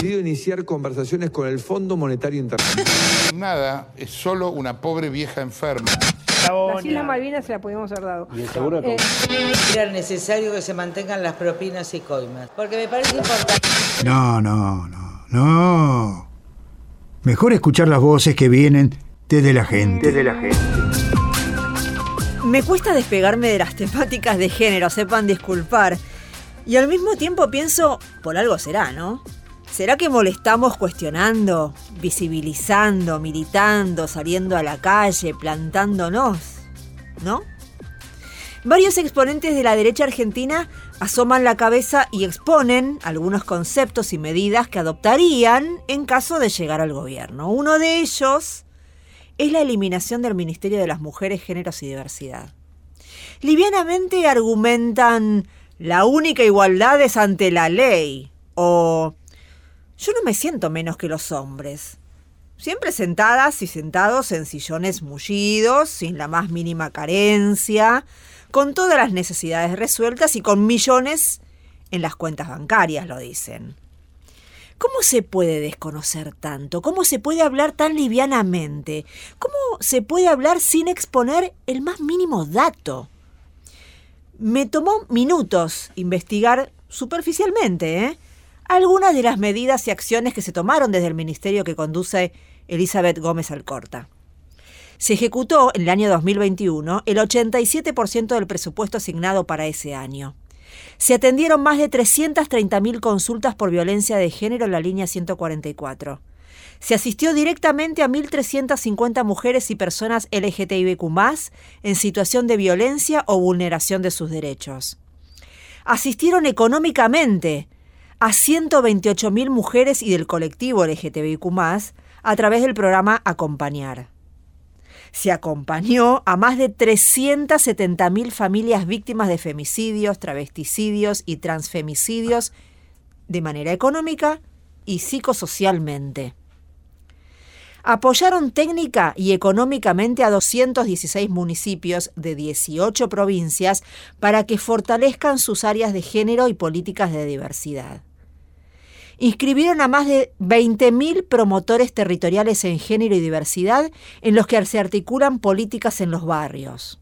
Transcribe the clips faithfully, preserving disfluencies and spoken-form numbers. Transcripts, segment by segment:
decidido iniciar conversaciones con el Fondo Monetario Internacional. Nada, es solo una pobre vieja enferma. Las Islas Malvinas se la pudimos haber dado. Y el seguro de Eh, Era necesario que se mantengan las propinas y coimas, porque me parece importante. No, no, no, no. Mejor escuchar las voces que vienen desde la gente. Desde la gente. Me cuesta despegarme de las temáticas de género, sepan disculpar. Y al mismo tiempo pienso, por algo será, ¿no? ¿Será que molestamos cuestionando, visibilizando, militando, saliendo a la calle, plantándonos? ¿No? Varios exponentes de la derecha argentina asoman la cabeza y exponen algunos conceptos y medidas que adoptarían en caso de llegar al gobierno. Uno de ellos es la eliminación del Ministerio de las Mujeres, Géneros y Diversidad. Livianamente argumentan la única igualdad es ante la ley, o yo no me siento menos que los hombres. Siempre sentadas y sentados en sillones mullidos, sin la más mínima carencia, con todas las necesidades resueltas y con millones en las cuentas bancarias, lo dicen. ¿Cómo se puede desconocer tanto? ¿Cómo se puede hablar tan livianamente? ¿Cómo se puede hablar sin exponer el más mínimo dato? Me tomó minutos investigar superficialmente, ¿eh? algunas de las medidas y acciones que se tomaron desde el ministerio que conduce Elizabeth Gómez Alcorta. Se ejecutó en el año dos mil veintiuno el ochenta y siete por ciento del presupuesto asignado para ese año. Se atendieron más de trescientas treinta mil consultas por violencia de género en la línea ciento cuarenta y cuatro. Se asistió directamente a mil trescientas cincuenta mujeres y personas L G T B I Q más, en situación de violencia o vulneración de sus derechos. Asistieron económicamente a ciento veintiocho mil mujeres y del colectivo L G T B I Q más, a través del programa Acompañar. Se acompañó a más de trescientas setenta mil familias víctimas de femicidios, travesticidios y transfemicidios de manera económica y psicosocialmente. Apoyaron técnica y económicamente a doscientos dieciséis municipios de dieciocho provincias para que fortalezcan sus áreas de género y políticas de diversidad. Inscribieron a más de veinte mil promotores territoriales en género y diversidad en los que se articulan políticas en los barrios.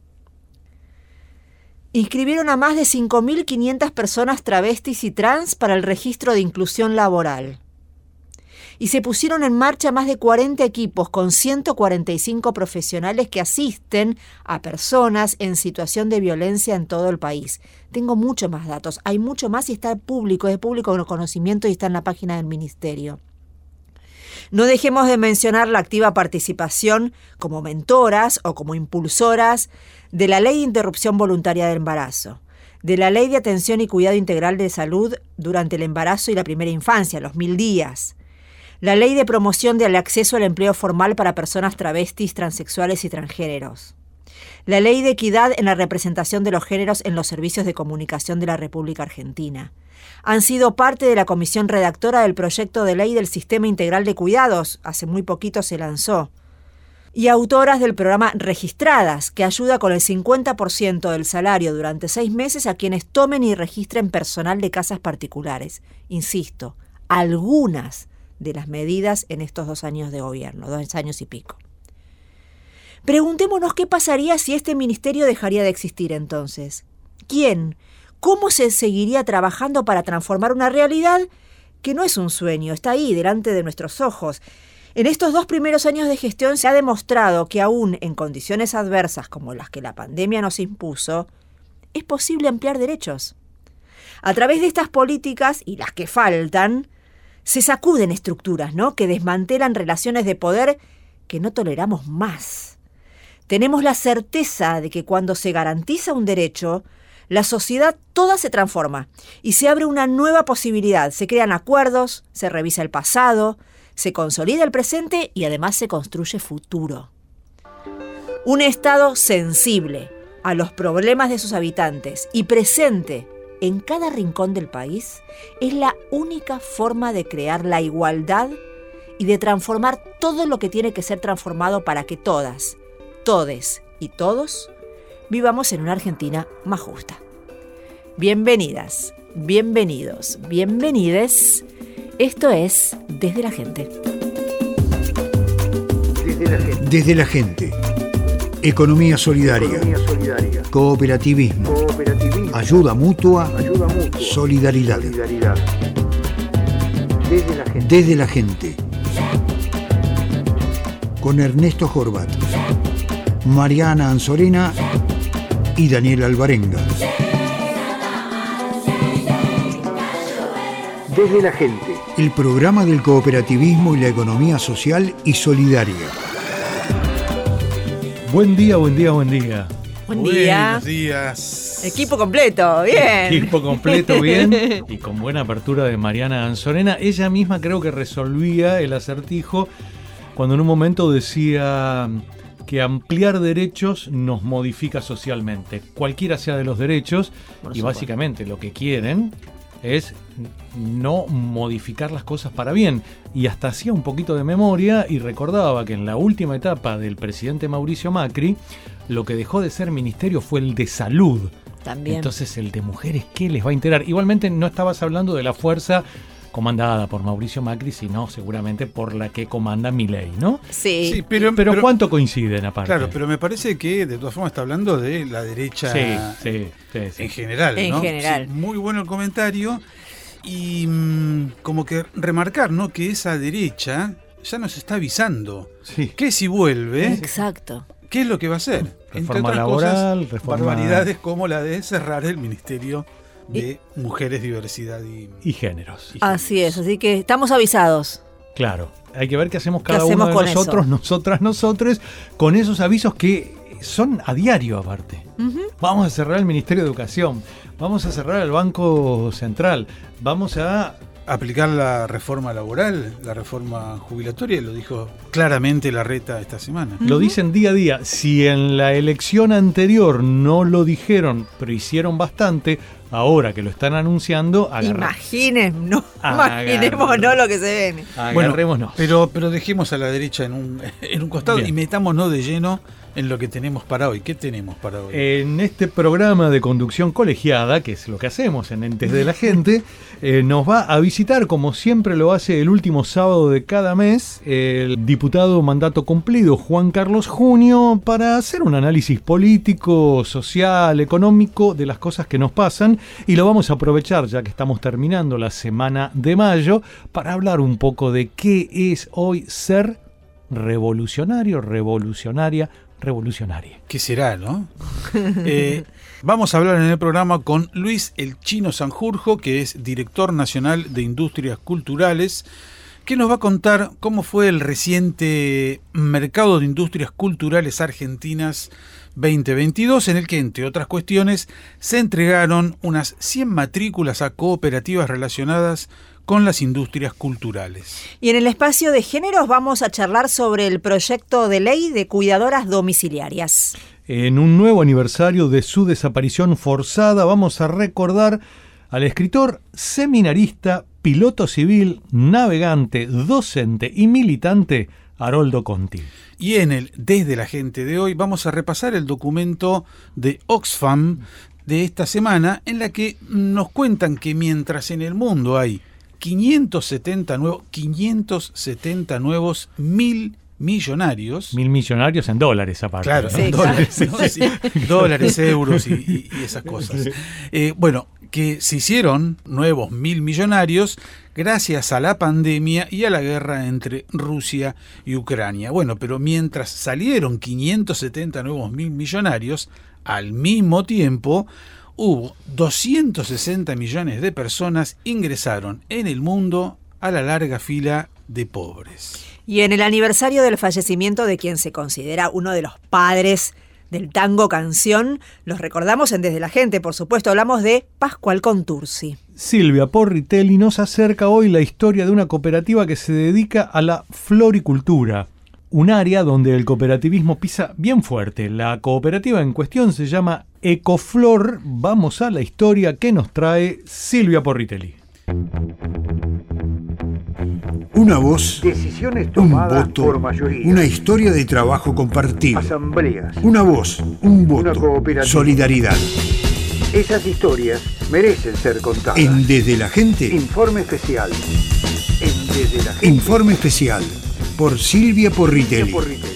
Inscribieron a más de cinco mil quinientas personas travestis y trans para el registro de inclusión laboral. Y se pusieron en marcha más de cuarenta equipos con ciento cuarenta y cinco profesionales que asisten a personas en situación de violencia en todo el país. Tengo muchos más datos, hay mucho más y está público, es público de conocimiento y está en la página del ministerio. No dejemos de mencionar la activa participación como mentoras o como impulsoras de la Ley de Interrupción Voluntaria del Embarazo, de la Ley de Atención y Cuidado Integral de Salud durante el embarazo y la primera infancia, los mil días, la Ley de Promoción del Acceso al Empleo Formal para Personas Travestis, Transexuales y Transgéneros, la Ley de Equidad en la Representación de los Géneros en los Servicios de Comunicación de la República Argentina. Han sido parte de la comisión redactora del proyecto de ley del Sistema Integral de Cuidados, hace muy poquito se lanzó, y autoras del programa Registradas, que ayuda con el cincuenta por ciento del salario durante seis meses a quienes tomen y registren personal de casas particulares. Insisto, algunas de las medidas en estos dos años de gobierno, dos años y pico. Preguntémonos qué pasaría si este ministerio dejaría de existir entonces. ¿Quién? ¿Cómo se seguiría trabajando para transformar una realidad que no es un sueño, está ahí, delante de nuestros ojos? En estos dos primeros años de gestión se ha demostrado que aún en condiciones adversas como las que la pandemia nos impuso, es posible ampliar derechos. A través de estas políticas, y las que faltan, se sacuden estructuras, ¿no?, que desmantelan relaciones de poder que no toleramos más. Tenemos la certeza de que cuando se garantiza un derecho, la sociedad toda se transforma y se abre una nueva posibilidad. Se crean acuerdos, se revisa el pasado, se consolida el presente y además se construye futuro. Un Estado sensible a los problemas de sus habitantes y presente en cada rincón del país es la única forma de crear la igualdad y de transformar todo lo que tiene que ser transformado para que todas, todes y todos vivamos en una Argentina más justa. Bienvenidas, bienvenidos, bienvenides. Esto es Desde la Gente. Desde la gente. Desde la gente. Economía solidaria. Economía solidaria. Cooperativismo. Cooperativismo. Ayuda mutua. Ayuda mutua. Solidaridad. Solidaridad. Desde la gente. Desde la gente. Con Ernesto Horvat, Mariana Anzorena y Daniel Alvarenga. Desde la gente. El programa del cooperativismo y la economía social y solidaria. Buen día, buen día, buen día. Buen día. Buenos días. Equipo completo, bien. Equipo completo, bien. Y con buena apertura de Mariana Anzorena. Ella misma creo que resolvía el acertijo cuando en un momento decía que ampliar derechos nos modifica socialmente. Cualquiera sea de los derechos, y básicamente lo que quieren es no modificar las cosas para bien. Y hasta hacía un poquito de memoria y recordaba que en la última etapa del presidente Mauricio Macri, lo que dejó de ser ministerio fue el de salud. También. Entonces el de mujeres, ¿qué les va a enterar? Igualmente no estabas hablando de la fuerza comandada por Mauricio Macri, sino seguramente por la que comanda Milei, ¿no? Sí. Sí, pero, pero, pero ¿cuánto coinciden aparte? Claro, pero me parece que de todas formas está hablando de la derecha sí, sí, sí, sí. en general, en ¿no? general. Sí, muy bueno el comentario y mmm, como que remarcar, ¿no? Que esa derecha ya nos está avisando Sí. que si vuelve, Exacto. ¿qué es lo que va a hacer? Reforma Entre otras laboral, cosas, reforma- barbaridades como la de cerrar el Ministerio de Mujeres, Diversidad y, Y géneros. y Así es, así que estamos avisados. Claro, hay que ver qué hacemos cada ¿Qué hacemos uno de con nosotros, eso? nosotras, nosotres, con esos avisos que son a diario aparte. Ujú. Vamos a cerrar el Ministerio de Educación, vamos a cerrar el Banco Central, vamos a... aplicar la reforma laboral, la reforma jubilatoria, lo dijo claramente Larreta esta semana. Lo dicen día a día. Si en la elección anterior no lo dijeron, pero hicieron bastante, ahora que lo están anunciando, agarra- Imaginen, no, Agarra- imaginemos no lo que se viene. agarrémonos. Pero, pero dejemos a la derecha en un, en un costado Bien. y metámonos de lleno en lo que tenemos para hoy. ¿Qué tenemos para hoy? En este programa de conducción colegiada, que es lo que hacemos en Entes de la Gente, eh, nos va a visitar, como siempre lo hace el último sábado de cada mes, el diputado mandato cumplido Juan Carlos Junio, para hacer un análisis político, social, económico de las cosas que nos pasan, y lo vamos a aprovechar, ya que estamos terminando la semana de mayo, para hablar un poco de qué es hoy ser revolucionario, revolucionaria, revolucionaria. ¿Qué será, no? Eh, vamos a hablar en el programa con Luis El Chino Sanjurjo, que es director nacional de Industrias Culturales, que nos va a contar cómo fue el reciente Mercado de Industrias Culturales Argentinas veinte veintidós, en el que, entre otras cuestiones, se entregaron unas cien matrículas a cooperativas relacionadas con las industrias culturales. Y en el espacio de géneros vamos a charlar sobre el proyecto de ley de cuidadoras domiciliarias. En un nuevo aniversario de su desaparición forzada, vamos a recordar al escritor, seminarista, piloto civil, navegante, docente y militante Haroldo Conti. Y en el Desde la Gente de hoy vamos a repasar el documento de Oxfam de esta semana, en la que nos cuentan que mientras en el mundo hay quinientos setenta nuevos, quinientos setenta nuevos mil millonarios. Mil millonarios en dólares aparte. Claro, ¿no? Sí, dólares, claro. ¿no? Sí, dólares, euros y, y- y esas cosas. Eh, bueno, que se hicieron nuevos mil millonarios gracias a la pandemia y a la guerra entre Rusia y Ucrania. Bueno, pero mientras salieron quinientos setenta nuevos mil millonarios, al mismo tiempo hubo doscientos sesenta millones de personas ingresaron en el mundo a la larga fila de pobres. Y en el aniversario del fallecimiento de quien se considera uno de los padres del tango canción, los recordamos en Desde la Gente, por supuesto, hablamos de Pascual Contursi. Silvia Porritelli nos acerca hoy la historia de una cooperativa que se dedica a la floricultura, un área donde el cooperativismo pisa bien fuerte. La cooperativa en cuestión se llama Ecoflor. Vamos a la historia que nos trae Silvia Porritelli. Una voz, Decisiones un tomadas voto, por mayoría. una historia de trabajo compartido. Asambleas. Una voz, un Una voto, cooperativa. solidaridad. Esas historias merecen ser contadas. En Desde la Gente, informe especial. En Desde la Gente. Informe especial por Silvia Porritelli.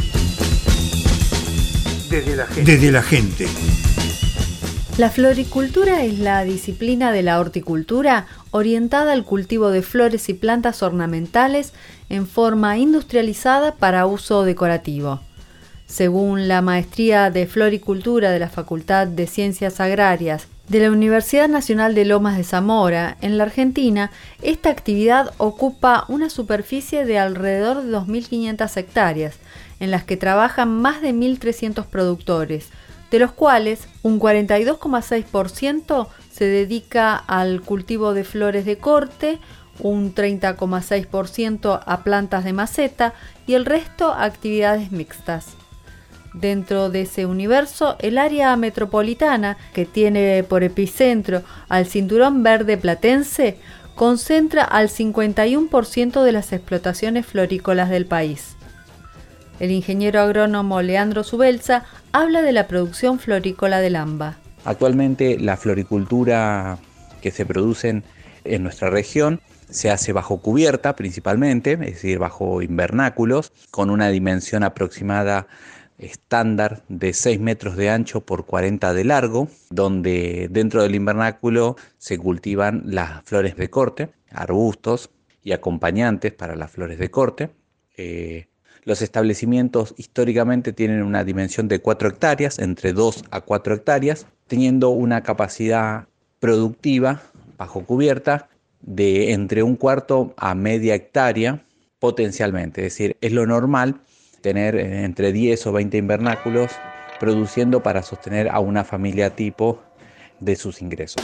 Desde la Gente. Desde la Gente. La floricultura es la disciplina de la horticultura orientada al cultivo de flores y plantas ornamentales en forma industrializada para uso decorativo. Según la Maestría de Floricultura de la Facultad de Ciencias Agrarias de la Universidad Nacional de Lomas de Zamora, en la Argentina, esta actividad ocupa una superficie de alrededor de dos mil quinientas hectáreas, en las que trabajan más de mil trescientos productores, de los cuales un cuarenta y dos coma seis por ciento se dedica al cultivo de flores de corte, un treinta coma seis por ciento a plantas de maceta y el resto a actividades mixtas. Dentro de ese universo, el área metropolitana, que tiene por epicentro al Cinturón Verde Platense, concentra al cincuenta y uno por ciento de las explotaciones florícolas del país. El ingeniero agrónomo Leandro Subelsa habla de la producción florícola del AMBA. Actualmente la floricultura que se produce en nuestra región se hace bajo cubierta principalmente, es decir, bajo invernáculos, con una dimensión aproximada estándar de seis metros de ancho por cuarenta de largo, donde dentro del invernáculo se cultivan las flores de corte, arbustos y acompañantes para las flores de corte. Eh, los establecimientos históricamente tienen una dimensión de cuatro hectáreas, entre dos a cuatro hectáreas, teniendo una capacidad productiva bajo cubierta de entre un cuarto a media hectárea potencialmente, es decir, es lo normal tener entre diez o veinte invernáculos produciendo para sostener a una familia tipo de sus ingresos.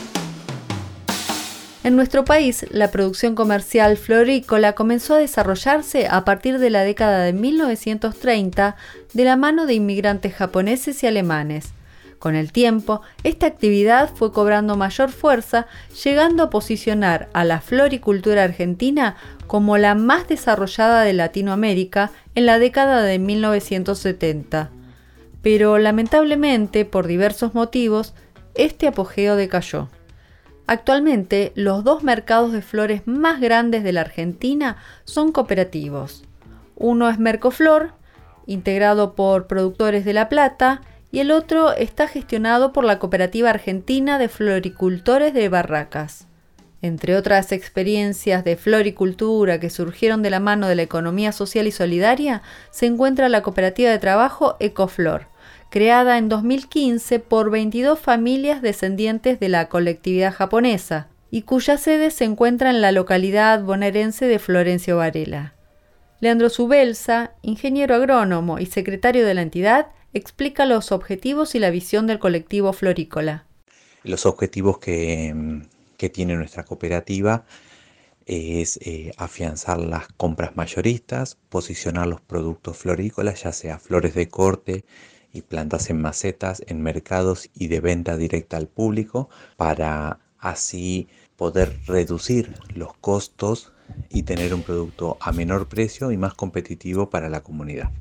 En nuestro país, la producción comercial florícola comenzó a desarrollarse a partir de la década de mil novecientos treinta de la mano de inmigrantes japoneses y alemanes. Con el tiempo, esta actividad fue cobrando mayor fuerza, llegando a posicionar a la floricultura argentina como la más desarrollada de Latinoamérica en la década de mil novecientos setenta. Pero lamentablemente, por diversos motivos, este apogeo decayó. Actualmente, los dos mercados de flores más grandes de la Argentina son cooperativos. Uno es Mercoflor, integrado por productores de La Plata, y el otro está gestionado por la Cooperativa Argentina de Floricultores de Barracas. Entre otras experiencias de floricultura que surgieron de la mano de la economía social y solidaria, se encuentra la cooperativa de trabajo Ecoflor, creada en dos mil quince por veintidós familias descendientes de la colectividad japonesa, y cuya sede se encuentra en la localidad bonaerense de Florencio Varela. Leandro Subelsa, ingeniero agrónomo y secretario de la entidad, explica los objetivos y la visión del colectivo florícola. Los objetivos que, que tiene nuestra cooperativa es eh, afianzar las compras mayoristas, posicionar los productos florícolas, ya sea flores de corte y plantas en macetas, en mercados y de venta directa al público, para así poder reducir los costos y tener un producto a menor precio y más competitivo para la comunidad.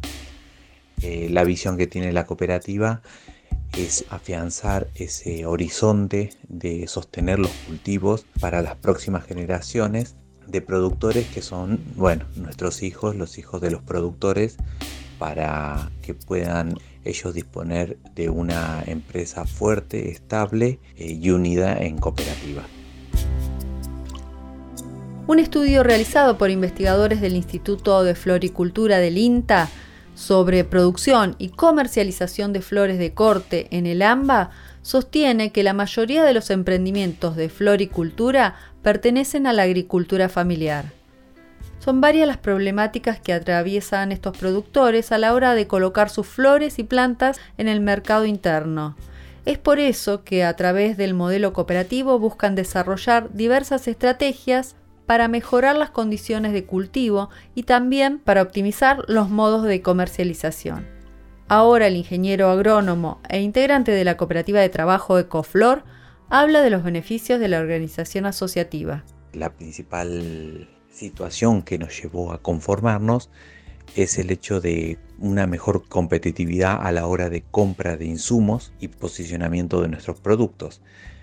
Eh, la visión que tiene la cooperativa es afianzar ese horizonte de sostener los cultivos para las próximas generaciones de productores que son, bueno, nuestros hijos, los hijos de los productores, para que puedan ellos disponer de una empresa fuerte, estable eh, y unida en cooperativa. Un estudio realizado por investigadores del Instituto de Floricultura del INTA sobre producción y comercialización de flores de corte en el AMBA sostiene que la mayoría de los emprendimientos de floricultura pertenecen a la agricultura familiar. Son varias las problemáticas que atraviesan estos productores a la hora de colocar sus flores y plantas en el mercado interno. Es por eso que a través del modelo cooperativo buscan desarrollar diversas estrategias para mejorar las condiciones de cultivo y también para optimizar los modos de comercialización. Ahora el ingeniero agrónomo e integrante de la cooperativa de trabajo Ecoflor habla de los beneficios de la organización asociativa. La principal situación que nos llevó a conformarnos es el hecho de una mejor competitividad a la hora de compra de insumos y posicionamiento de nuestros productos.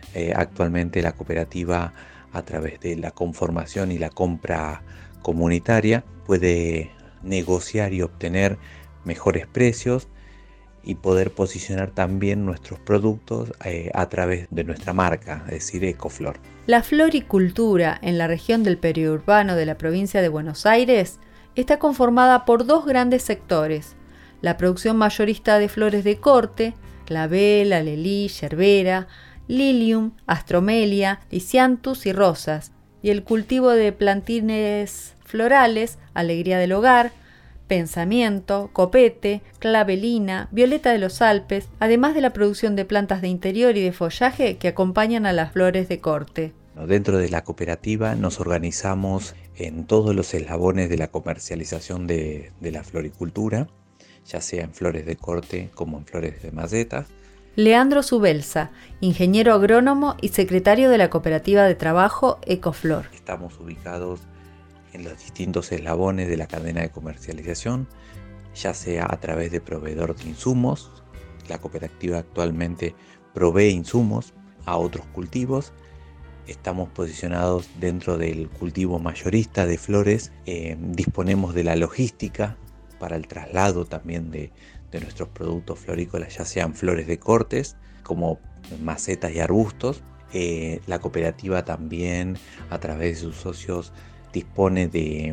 Eh, actualmente la cooperativa, a través de la conformación y la compra comunitaria, puede negociar y obtener mejores precios y poder posicionar también nuestros productos eh, a través de nuestra marca, es decir, Ecoflor. La floricultura en la región del periurbano de la provincia de Buenos Aires está conformada por dos grandes sectores: la producción mayorista de flores de corte, clavel, alelí, yerbera, lilium, astromelia, lisianthus y rosas, y el cultivo de plantines florales, alegría del hogar, pensamiento, copete, clavelina, violeta de los Alpes, además de la producción de plantas de interior y de follaje que acompañan a las flores de corte. Dentro de la cooperativa nos organizamos en todos los eslabones de la comercialización de, de la floricultura, ya sea en flores de corte como en flores de macetas. Leandro Subelsa, ingeniero agrónomo y secretario de la cooperativa de trabajo Ecoflor. Estamos ubicados en los distintos eslabones de la cadena de comercialización, ya sea a través de proveedor de insumos. La cooperativa actualmente provee insumos a otros cultivos. Estamos posicionados dentro del cultivo mayorista de flores. Eh, disponemos de la logística para el traslado también de, de nuestros productos florícolas, ya sean flores de cortes como macetas y arbustos. Eh, la cooperativa también, a través de sus socios, dispone de,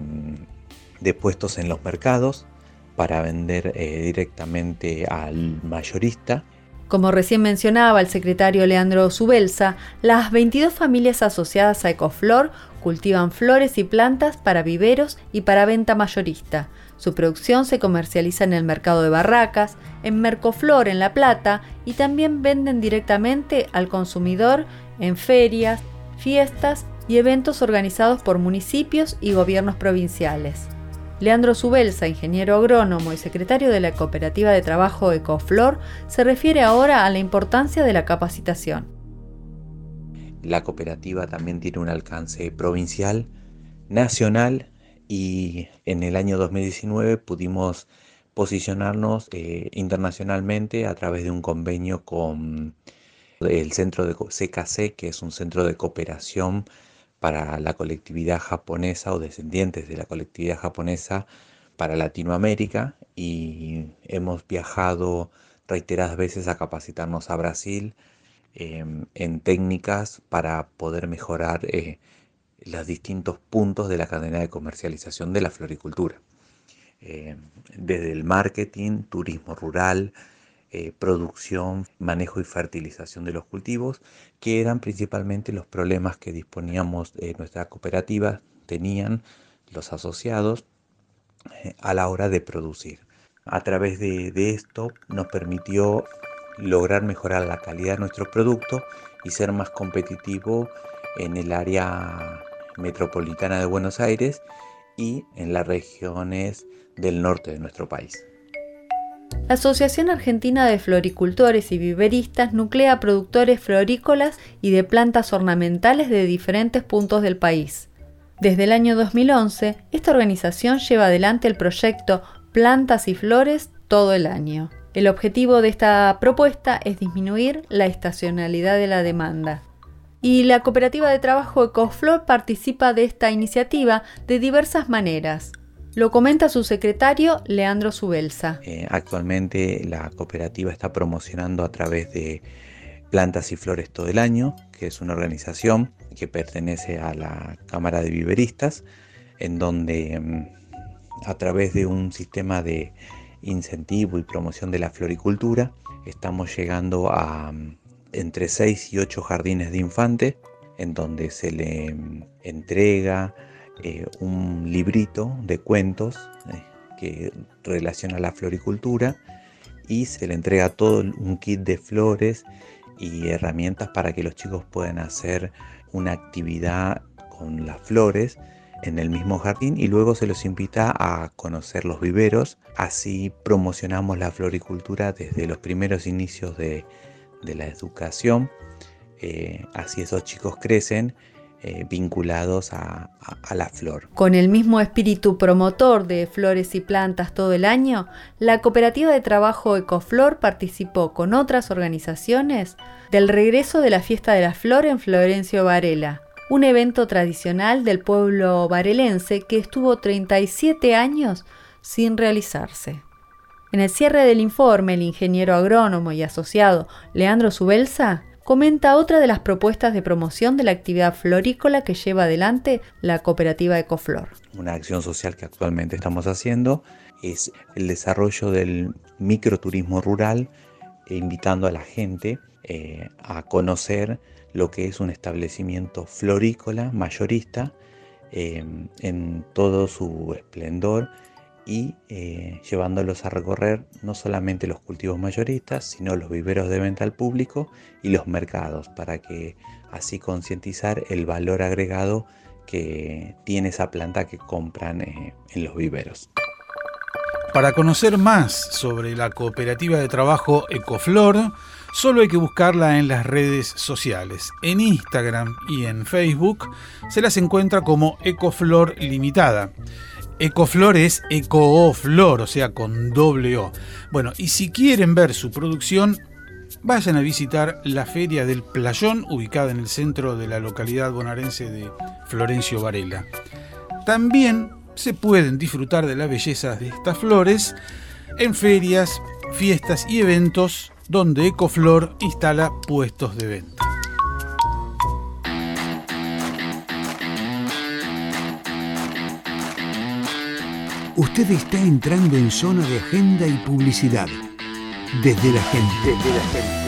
de puestos en los mercados para vender eh, directamente al mayorista. Como recién mencionaba el secretario Leandro Subelsa, las veintidós familias asociadas a Ecoflor cultivan flores y plantas para viveros y para venta mayorista. Su producción se comercializa en el mercado de Barracas, en Mercoflor en La Plata, y también venden directamente al consumidor en ferias, fiestas y eventos organizados por municipios y gobiernos provinciales. Leandro Subelsa, ingeniero agrónomo y secretario de la cooperativa de trabajo Ecoflor, se refiere ahora a la importancia de la capacitación. La cooperativa también tiene un alcance provincial, nacional, y en el año dos mil diecinueve pudimos posicionarnos eh, internacionalmente a través de un convenio con el centro de C K C, que es un centro de cooperación para la colectividad japonesa o descendientes de la colectividad japonesa para Latinoamérica, y hemos viajado reiteradas veces a capacitarnos a Brasil eh, en técnicas para poder mejorar eh, los distintos puntos de la cadena de comercialización de la floricultura. Eh, desde el marketing, turismo rural, Eh, producción, manejo y fertilización de los cultivos, que eran principalmente los problemas que disponíamos de eh, nuestra cooperativa, tenían los asociados eh, a la hora de producir. A través de, de esto nos permitió lograr mejorar la calidad de nuestro producto y ser más competitivo en el área metropolitana de Buenos Aires y en las regiones del norte de nuestro país. La Asociación Argentina de Floricultores y Viveristas nuclea productores florícolas y de plantas ornamentales de diferentes puntos del país. Desde el año dos mil once, esta organización lleva adelante el proyecto Plantas y Flores todo el año. El objetivo de esta propuesta es disminuir la estacionalidad de la demanda. Y la cooperativa de trabajo Ecoflor participa de esta iniciativa de diversas maneras. Lo comenta su secretario Leandro Subelsa. Eh, actualmente la cooperativa está promocionando a través de Plantas y Flores todo el año, que es una organización que pertenece a la Cámara de Viveristas, en donde a través de un sistema de incentivo y promoción de la floricultura estamos llegando a entre seis y ocho jardines de infantes, en donde se le entrega Eh, un librito de cuentos eh, que relaciona la floricultura, y se le entrega todo un kit de flores y herramientas para que los chicos puedan hacer una actividad con las flores en el mismo jardín, y luego se los invita a conocer los viveros. Así promocionamos la floricultura desde los primeros inicios de, de la educación. Eh, así esos chicos crecen eh, vinculados a, a, a la flor. Con el mismo espíritu promotor de flores y plantas todo el año, la Cooperativa de Trabajo Ecoflor participó con otras organizaciones del regreso de la Fiesta de la Flor en Florencio Varela, un evento tradicional del pueblo varelense que estuvo treinta y siete años sin realizarse. En el cierre del informe, el ingeniero agrónomo y asociado Leandro Subelsa comenta otra de las propuestas de promoción de la actividad florícola que lleva adelante la Cooperativa Ecoflor. Una acción social que actualmente estamos haciendo es el desarrollo del microturismo rural, eh, invitando a la gente eh, a conocer lo que es un establecimiento florícola mayorista eh, en todo su esplendor, y eh, llevándolos a recorrer no solamente los cultivos mayoristas, sino los viveros de venta al público y los mercados, para que así concientizar el valor agregado que tiene esa planta que compran eh, en los viveros. Para conocer más sobre la Cooperativa de Trabajo Ecoflor, solo hay que buscarla en las redes sociales. En Instagram y en Facebook se las encuentra como Ecoflor Limitada. Ecoflor es Ecoflor, o sea, con doble O. Bueno, y si quieren ver su producción, vayan a visitar la Feria del Playón, ubicada en el centro de la localidad bonaerense de Florencio Varela. También se pueden disfrutar de la belleza de estas flores en ferias, fiestas y eventos donde Ecoflor instala puestos de venta. Usted está entrando en zona de agenda y publicidad. Desde la gente. Desde la gente.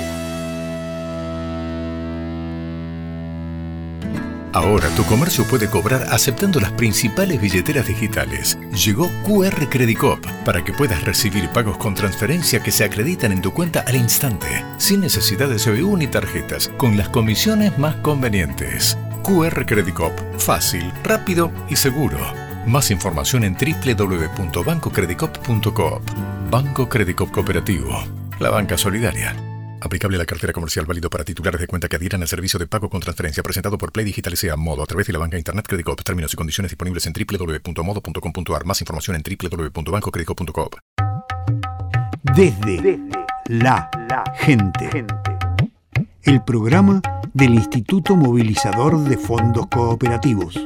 Ahora tu comercio puede cobrar aceptando las principales billeteras digitales. Llegó Q R Credit Coop para que puedas recibir pagos con transferencia que se acreditan en tu cuenta al instante, sin necesidad de C B U ni tarjetas, con las comisiones más convenientes. Q R Credit Coop, fácil, rápido y seguro. Más información en doble u doble u doble u punto banco credit coop punto coop. Banco Credit Coop Cooperativo, la banca solidaria. Aplicable a la cartera comercial, válido para titulares de cuenta que adhieran al servicio de pago con transferencia presentado por Play Digital S A Modo a través de la banca Internet Credit Coop. Términos y condiciones disponibles en doble u doble u doble u punto modo punto com punto a r. Más información en doble u doble u doble u punto banco credit coop punto coop. Desde, Desde la, la gente. gente. El programa del Instituto Movilizador de Fondos Cooperativos.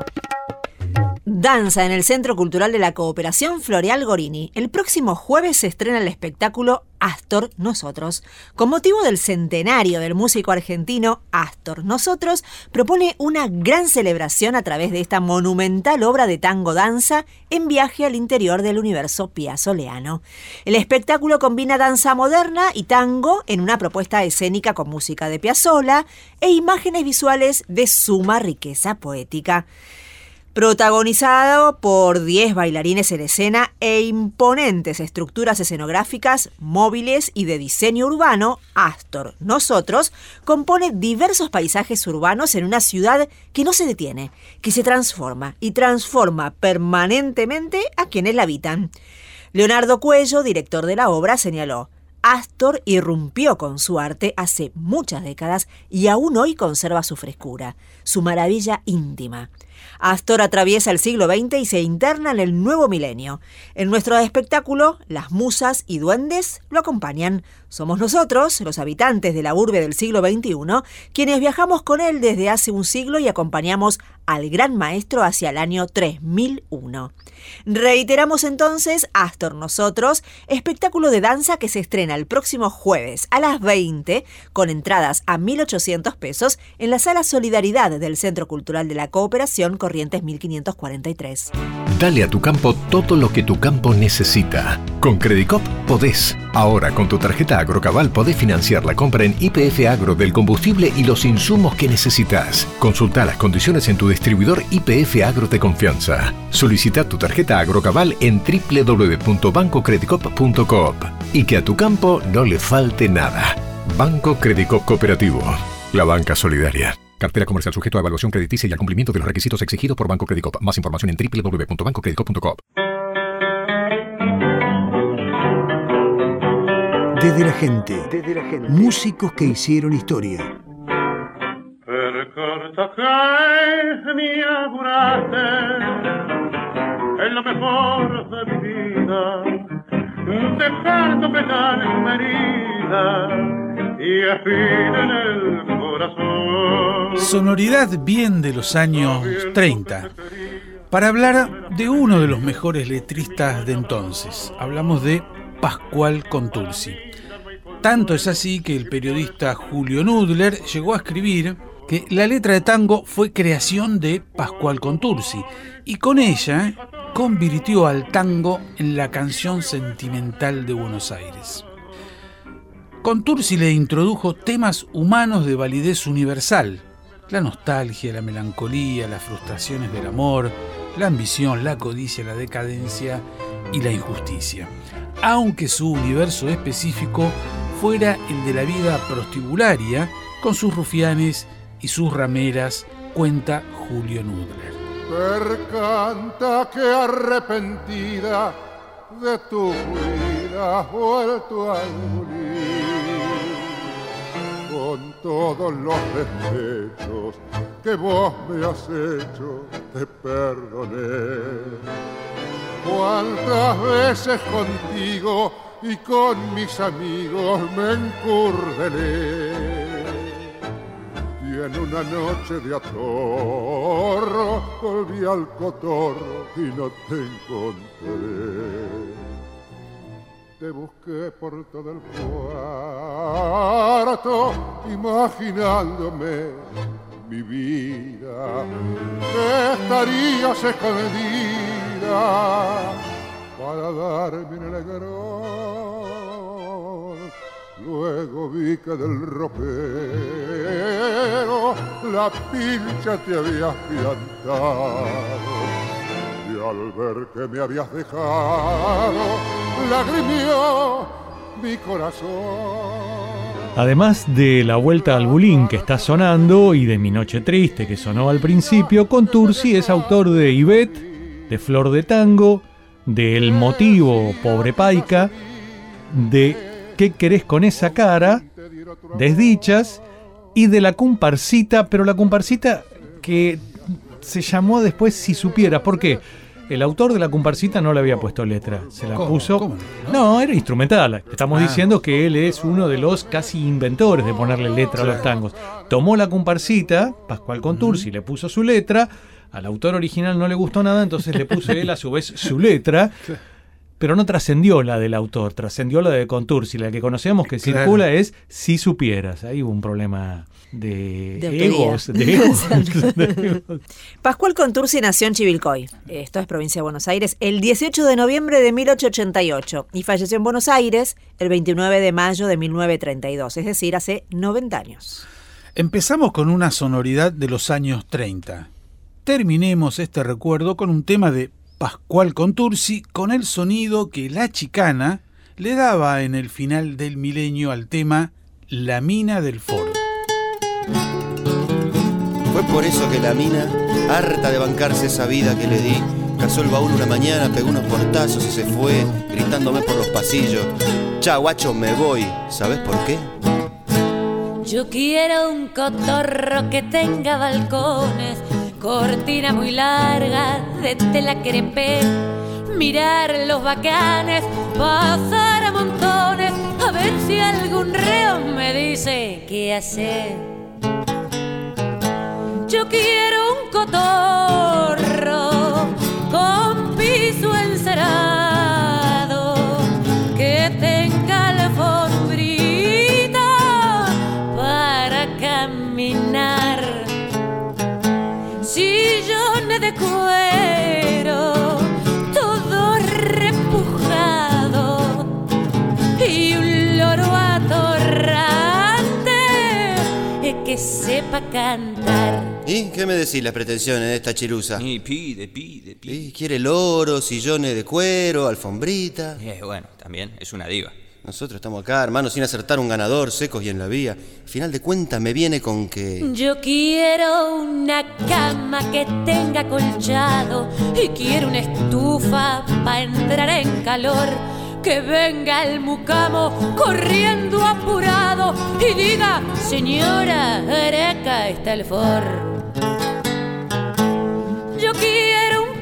Danza en el Centro Cultural de la Cooperación Floreal Gorini. El próximo jueves se estrena el espectáculo Astor Nosotros. Con motivo del centenario del músico argentino, Astor Nosotros propone una gran celebración a través de esta monumental obra de tango danza en viaje al interior del universo piazzoleano. El espectáculo combina danza moderna y tango en una propuesta escénica con música de Piazzolla e imágenes visuales de suma riqueza poética. Protagonizado por diez bailarines en escena e imponentes estructuras escenográficas, móviles y de diseño urbano, Astor Nosotros compone diversos paisajes urbanos en una ciudad que no se detiene, que se transforma y transforma permanentemente a quienes la habitan. Leonardo Cuello, director de la obra, señaló: Astor irrumpió con su arte hace muchas décadas y aún hoy conserva su frescura, su maravilla íntima. Astor atraviesa el siglo veinte y se interna en el nuevo milenio. En nuestro espectáculo, las musas y duendes lo acompañan. Somos nosotros, los habitantes de la urbe del siglo veintiuno, quienes viajamos con él desde hace un siglo y acompañamos al gran maestro hacia el año tres mil uno. Reiteramos entonces, Astor Nosotros, espectáculo de danza que se estrena el próximo jueves a las veinte, con entradas a mil ochocientos pesos en la Sala Solidaridad del Centro Cultural de la Cooperación, Corrientes mil quinientos cuarenta y tres. Dale a tu campo todo lo que tu campo necesita. Con Credit Coop podés. Ahora con tu tarjeta Agrocabal podés financiar la compra en Y P F Agro del combustible y los insumos que necesitas. Consulta las condiciones en tu distribuidor Y P F Agro de confianza. Solicita tu tarjeta Agrocabal en doble u doble u doble u punto banco credit coop punto coop. Y que a tu campo no le falte nada. Banco Credit Coop Cooperativo, la banca solidaria. Cartera comercial sujeto a evaluación crediticia y al cumplimiento de los requisitos exigidos por Banco Credit Coop. Más información en doble u doble u doble u punto banco credit coop punto coop. Desde la gente. Desde la gente. Músicos que hicieron historia. Percorri hasta que me apuraste en lo mejor de mi vida, dejando petar en mi herida y espina en el corazón. Sonoridad bien de los años treinta. Para hablar de uno de los mejores letristas de entonces, hablamos de Pascual Contursi. Tanto es así que el periodista Julio Nudler llegó a escribir que la letra de tango fue creación de Pascual Contursi y con ella convirtió al tango en la canción sentimental de Buenos Aires. Contursi le introdujo temas humanos de validez universal: la nostalgia, la melancolía, las frustraciones del amor, la ambición, la codicia, la decadencia y la injusticia, aunque su universo específico fuera el de la vida prostibularia con sus rufianes y sus rameras, cuenta Julio Nudler. Percanta que arrepentida de tu vida has vuelto al morir, con todos los despechos que vos me has hecho te perdoné. Cuántas veces contigo y con mis amigos me encurdelé, y en una noche de atorro volví al cotorro y no te encontré. Te busqué por todo el cuarto imaginándome mi vida, que estarías escondida para darme un alegrón. Luego vi que del ropero la pincha te habías piantado, y al ver que me habías dejado lagrimió mi corazón. Además de La Vuelta al Bulín, que está sonando, y de Mi Noche Triste, que sonó al principio, Contursi es autor de Ivette, de Flor de Tango, de El Motivo, Pobre Paica, de ¿Qué querés con esa cara?, Desdichas, y de La Comparsita, pero La Comparsita que se llamó después Si Supiera. ¿Por qué? El autor de La Comparsita no le había puesto letra, se la ¿Cómo? puso... ¿Cómo? ¿No? No, era instrumental. Estamos Ah. diciendo que él es uno de los casi inventores de ponerle letra a los tangos. Tomó La Comparsita, Pascual Contursi, uh-huh. le puso su letra, al autor original no le gustó nada, entonces le puso él a su vez su letra, pero no trascendió la del autor, trascendió la de Contursi. La que conocemos que claro. circula es Si Supieras. Ahí hubo un problema de, de egos. De egos. de egos. Pascual Contursi nació en Chivilcoy, esto es provincia de Buenos Aires, el dieciocho de noviembre de mil ochocientos ochenta y ocho y falleció en Buenos Aires el veintinueve de mayo de mil novecientos treinta y dos, es decir, hace noventa años. Empezamos con una sonoridad de los años treinta. Terminemos este recuerdo con un tema de Pascual Contursi, con el sonido que La Chicana le daba en el final del milenio al tema La Mina del Foro. Fue por eso que la mina, harta de bancarse esa vida que le di, cazó el baúl una mañana, pegó unos portazos y se fue, gritándome por los pasillos: "Chao, guacho, me voy". ¿Sabes por qué? Yo quiero un cotorro que tenga balcones, cortina muy larga de tela crepé, mirar los bacanes, pasar a montones, a ver si algún reo me dice qué hacer. Yo quiero un cotorro con piso encerado, que tenga alfombrita para caminar, sillones de cuero, todo repujado, y un loro atorrante que sepa cantar. ¿Y qué me decís las pretensiones de esta chirusa? Y pide, pide, pide. ¿Y quiere loro, sillones de cuero, alfombrita? Eh, bueno, también es una diva. Nosotros estamos acá, hermano, sin acertar un ganador, secos y en la vía. Al final de cuentas me viene con que... Yo quiero una cama que tenga colchado, y quiero una estufa para entrar en calor. Que venga el mucamo corriendo apurado y diga: señora, acá está el forro.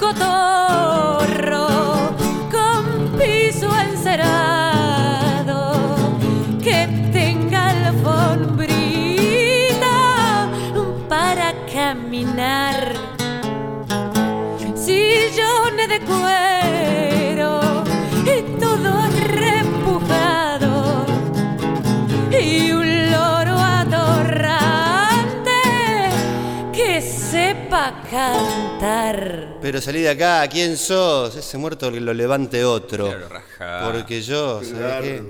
cotorro con piso encerado, que tenga alfombrita para caminar, sillones de cuero y todo repujado, y un loro atorrante que sepa cantar. Pero salí de acá, ¿quién sos? Ese muerto que lo levante otro. Claro, rajá. Porque yo, ¿sabes Claro. qué?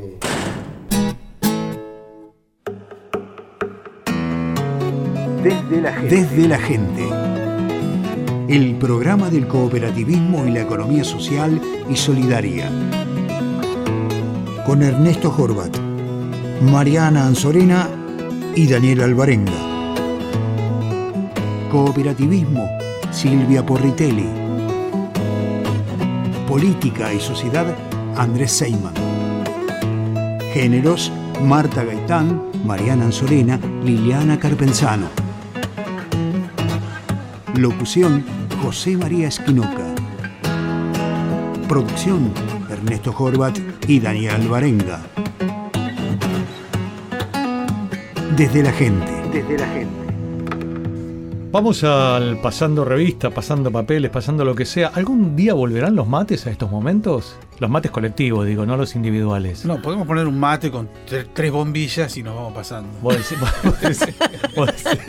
Desde la gente. Desde la gente. El programa del cooperativismo y la economía social y solidaria. Con Ernesto Horvat, Mariana Anzorena y Daniel Alvarenga. Cooperativismo, Silvia Porritelli. Política y sociedad, Andrés Seyman. Géneros, Marta Gaitán, Mariana Anzorena, Liliana Carpenzano. Locución, José María Esquinoca. Producción, Ernesto Horvat y Daniel Alvarenga. Desde la gente. Desde la gente. Vamos al pasando revista, pasando papeles, pasando lo que sea. ¿Algún día volverán los mates a estos momentos? Los mates colectivos, digo, no los individuales. No, podemos poner un mate con tre- tres bombillas y nos vamos pasando. ¿Vos decís, vos decís- vos decís-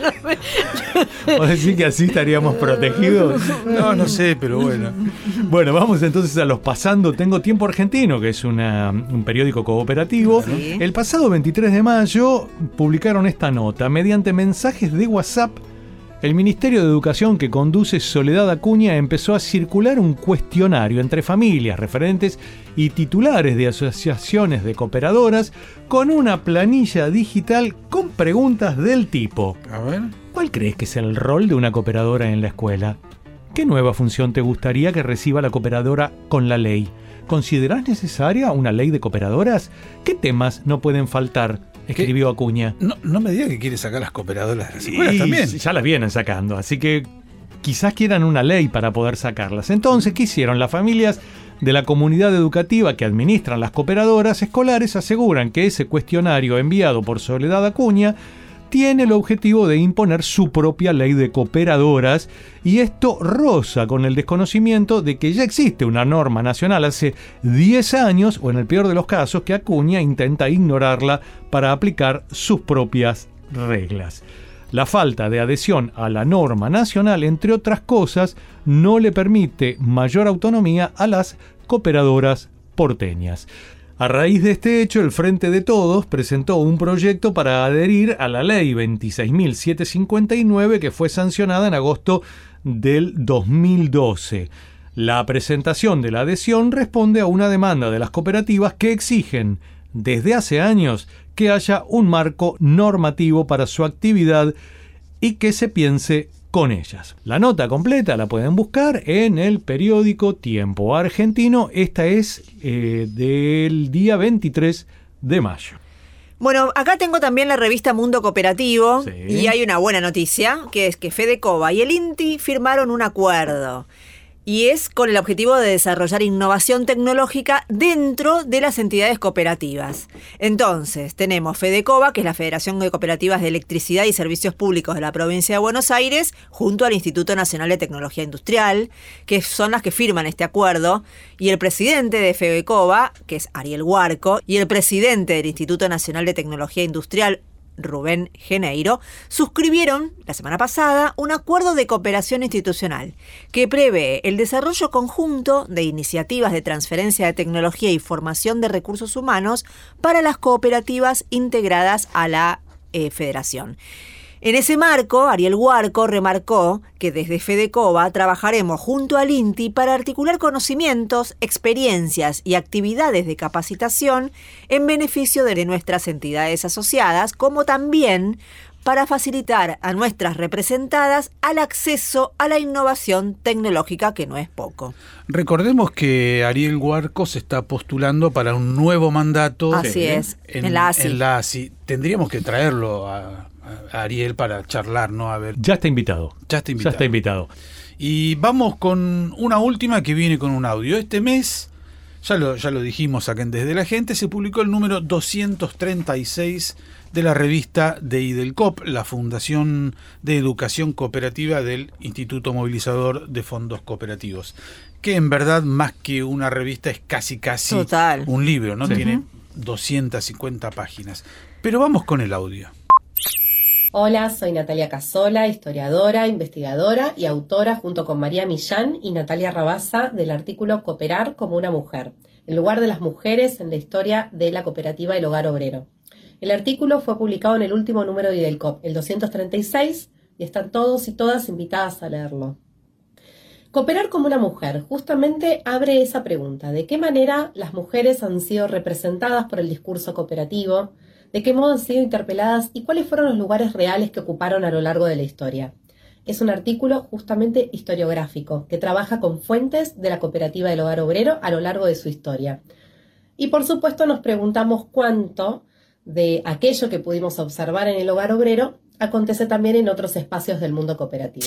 vos decís que así estaríamos protegidos? No, no sé, pero bueno. Bueno, vamos entonces a los pasando. Tengo Tiempo Argentino, que es una, un periódico cooperativo. Sí. El pasado veintitrés de mayo publicaron esta nota. Mediante mensajes de WhatsApp, el Ministerio de Educación que conduce Soledad Acuña empezó a circular un cuestionario entre familias, referentes y titulares de asociaciones de cooperadoras con una planilla digital con preguntas del tipo: A ver. ¿cuál crees que es el rol de una cooperadora en la escuela? ¿Qué nueva función te gustaría que reciba la cooperadora con la ley? ¿Considerás necesaria una ley de cooperadoras? ¿Qué temas no pueden faltar?, escribió Acuña. No, no me diga que quiere sacar las cooperadoras de las escuelas Y también. ya las vienen sacando, así que quizás quieran una ley para poder sacarlas. Entonces, ¿qué hicieron? Las familias de la comunidad educativa que administran las cooperadoras escolares aseguran que ese cuestionario enviado por Soledad Acuña tiene el objetivo de imponer su propia ley de cooperadoras, y esto roza con el desconocimiento de que ya existe una norma nacional hace diez años, o en el peor de los casos, que Acuña intenta ignorarla para aplicar sus propias reglas. La falta de adhesión a la norma nacional, entre otras cosas, no le permite mayor autonomía a las cooperadoras porteñas. A raíz de este hecho, el Frente de Todos presentó un proyecto para adherir a la ley veintiséis mil setecientos cincuenta y nueve, que fue sancionada en agosto del dos mil doce. La presentación de la adhesión responde a una demanda de las cooperativas que exigen desde hace años que haya un marco normativo para su actividad y que se piense con ellas. La nota completa la pueden buscar en el periódico Tiempo Argentino. Esta es eh, del día veintitrés de mayo. Bueno, acá tengo también la revista Mundo Cooperativo, Sí. y hay una buena noticia, que es que FedeCoba y el INTI firmaron un acuerdo. Y es con el objetivo de desarrollar innovación tecnológica dentro de las entidades cooperativas. Entonces, tenemos FedeCoba, que es la Federación de Cooperativas de Electricidad y Servicios Públicos de la Provincia de Buenos Aires, junto al Instituto Nacional de Tecnología Industrial, que son las que firman este acuerdo. Y el presidente de FedeCoba, que es Ariel Huarco, y el presidente del Instituto Nacional de Tecnología Industrial, Rubén Geneiro, suscribieron la semana pasada un acuerdo de cooperación institucional que prevé el desarrollo conjunto de iniciativas de transferencia de tecnología y formación de recursos humanos para las cooperativas integradas a la eh, federación. En ese marco, Ariel Huarco remarcó que desde FedeCoba trabajaremos junto al INTI para articular conocimientos, experiencias y actividades de capacitación en beneficio de nuestras entidades asociadas, como también para facilitar a nuestras representadas al acceso a la innovación tecnológica, que no es poco. Recordemos que Ariel Huarco se está postulando para un nuevo mandato. Así es, en, en la ASI. En la ASI. Tendríamos que traerlo a, a Ariel para charlar, ¿no? A ver. Ya está invitado. Ya está invitado. Ya está invitado. Y vamos con una última que viene con un audio. Este mes, ya lo, ya lo dijimos acá en Desde la Gente, se publicó el número doscientos treinta y seis de la revista de IDELCOP, la Fundación de Educación Cooperativa del Instituto Movilizador de Fondos Cooperativos, que en verdad más que una revista es casi casi Total. un libro, ¿no? Sí. Tiene doscientas cincuenta páginas. Pero vamos con el audio. Hola, soy Natalia Casola, historiadora, investigadora y autora junto con María Millán y Natalia Rabasa del artículo Cooperar como una mujer, el lugar de las mujeres en la historia de la cooperativa El Hogar Obrero. El artículo fue publicado en el último número de IDELCOP, el doscientos treinta y seis, y están todos y todas invitadas a leerlo. Cooperar como una mujer justamente abre esa pregunta: ¿de qué manera las mujeres han sido representadas por el discurso cooperativo? ¿De qué modo han sido interpeladas? ¿Y cuáles fueron los lugares reales que ocuparon a lo largo de la historia? Es un artículo justamente historiográfico que trabaja con fuentes de la cooperativa del Hogar Obrero a lo largo de su historia. Y por supuesto nos preguntamos cuánto de aquello que pudimos observar en el Hogar Obrero acontece también en otros espacios del mundo cooperativo.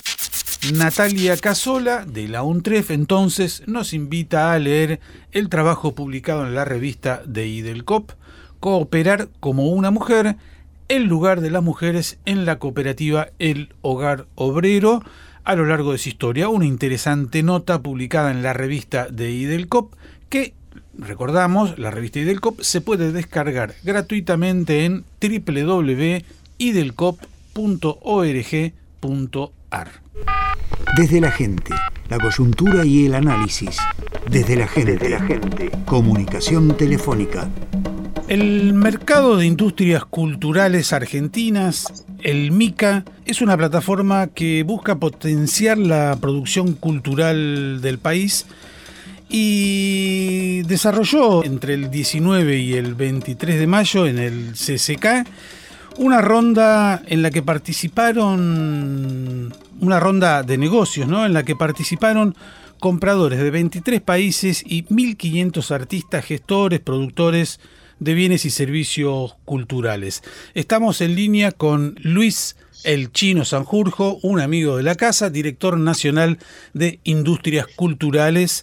Natalia Casola, de la UNTREF, entonces, nos invita a leer el trabajo publicado en la revista de IDELCOP, Cooperar como una mujer, el lugar de las mujeres en la cooperativa El Hogar Obrero a lo largo de su historia. Una interesante nota publicada en la revista de IDELCOP que, recordamos, la revista IDELCOP se puede descargar gratuitamente en doble u doble u doble u punto idelcop punto org punto a r. Desde la gente, la coyuntura y el análisis. Desde la gente, Desde la gente. Comunicación telefónica. El Mercado de Industrias Culturales Argentinas, el MICA, es una plataforma que busca potenciar la producción cultural del país y desarrolló entre el diecinueve y el veintitrés de mayo en el C C K una ronda en la que participaron, una ronda de negocios, ¿no? En la que participaron compradores de veintitrés países y mil quinientos artistas, gestores, productores de bienes y servicios culturales. Estamos en línea con Luis El Chino Sanjurjo, un amigo de la casa, director nacional de Industrias Culturales,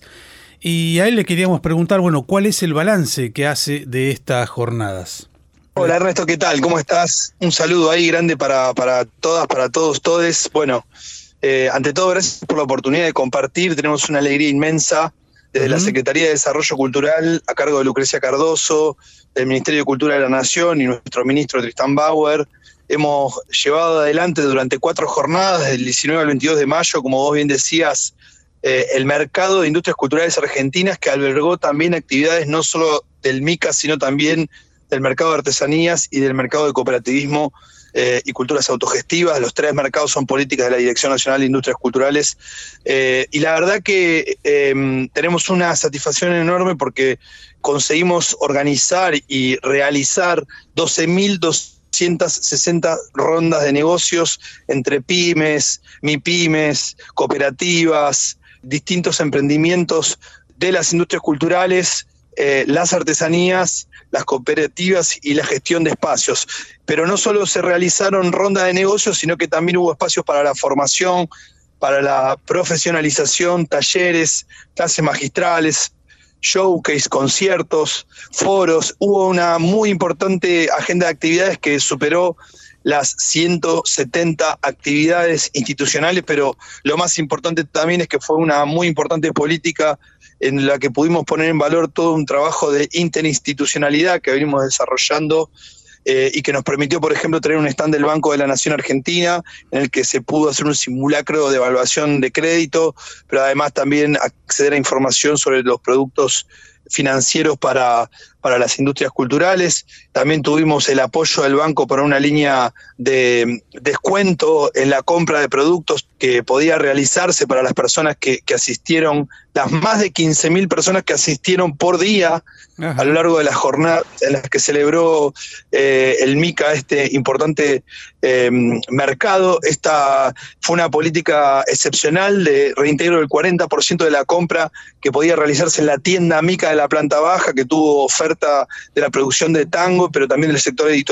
y a él le queríamos preguntar, bueno, ¿cuál es el balance que hace de estas jornadas? Hola Ernesto, ¿qué tal? ¿Cómo estás? Un saludo ahí grande para, para todas, para todos, todes. Bueno, eh, ante todo, gracias por la oportunidad de compartir. Tenemos una alegría inmensa desde uh-huh. la Secretaría de Desarrollo Cultural, a cargo de Lucrecia Cardoso, del Ministerio de Cultura de la Nación y nuestro ministro Tristán Bauer. Hemos llevado adelante durante cuatro jornadas, del diecinueve al veintidós de mayo, como vos bien decías, eh, el Mercado de Industrias Culturales Argentinas, que albergó también actividades no solo del MICA, sino también del mercado de artesanías y del mercado de cooperativismo eh, y culturas autogestivas. Los tres mercados son políticas de la Dirección Nacional de Industrias Culturales. Eh, y la verdad que eh, tenemos una satisfacción enorme porque conseguimos organizar y realizar doce mil doscientas sesenta rondas de negocios entre pymes, mipymes, cooperativas, distintos emprendimientos de las industrias culturales, eh, las artesanías, las cooperativas y la gestión de espacios. Pero no solo se realizaron rondas de negocios, sino que también hubo espacios para la formación, para la profesionalización, talleres, clases magistrales, showcase, conciertos, foros. Hubo una muy importante agenda de actividades que superó las ciento setenta actividades institucionales, pero lo más importante también es que fue una muy importante política en la que pudimos poner en valor todo un trabajo de interinstitucionalidad que venimos desarrollando eh, y que nos permitió, por ejemplo, tener un stand del Banco de la Nación Argentina en el que se pudo hacer un simulacro de evaluación de crédito, pero además también acceder a información sobre los productos financieros para, para las industrias culturales. También tuvimos el apoyo del banco para una línea de descuento en la compra de productos que podía realizarse para las personas que, que asistieron, las más de quince mil personas que asistieron por día Ajá. a lo largo de las jornadas en las que celebró eh, el MICA, este importante eh, mercado. Esta fue una política excepcional de reintegro del cuarenta por ciento de la compra que podía realizarse en la tienda MICA de la planta baja, que tuvo oferta de la producción de tango, pero también del sector editorial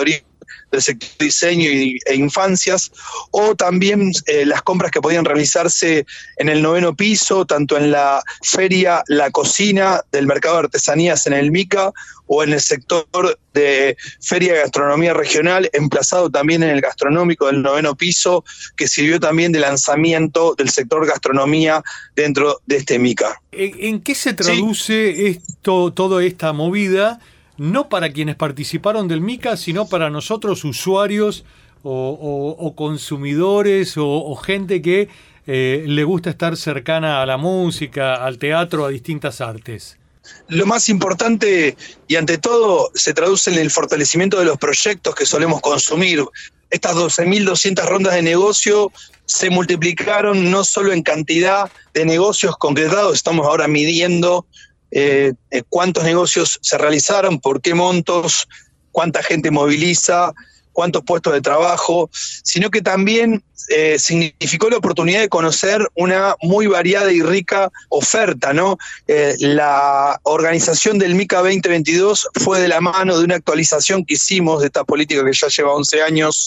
del sector diseño y, e infancias, o también eh, las compras que podían realizarse en el noveno piso, tanto en la feria La Cocina del mercado de artesanías en el MICA, o en el sector de Feria de Gastronomía Regional, emplazado también en el gastronómico del noveno piso, que sirvió también de lanzamiento del sector gastronomía dentro de este MICA. ¿En, en qué se traduce sí. esto, toda esta movida, no para quienes participaron del MICA, sino para nosotros usuarios o, o, o consumidores o, o gente que eh, le gusta estar cercana a la música, al teatro, a distintas artes? Lo más importante y ante todo se traduce en el fortalecimiento de los proyectos que solemos consumir. Estas doce mil doscientas rondas de negocio se multiplicaron no solo en cantidad de negocios concretados, estamos ahora midiendo eh, cuántos negocios se realizaron, por qué montos, cuánta gente moviliza, cuántos puestos de trabajo, sino que también eh, significó la oportunidad de conocer una muy variada y rica oferta, ¿no? Eh, la organización del MICA veinte veintidós fue de la mano de una actualización que hicimos de esta política que ya lleva once años,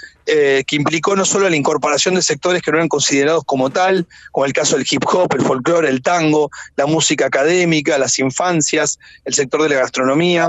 eh, que implicó no solo la incorporación de sectores que no eran considerados como tal, como el caso del hip hop, el folclore, el tango, la música académica, las infancias, el sector de la gastronomía,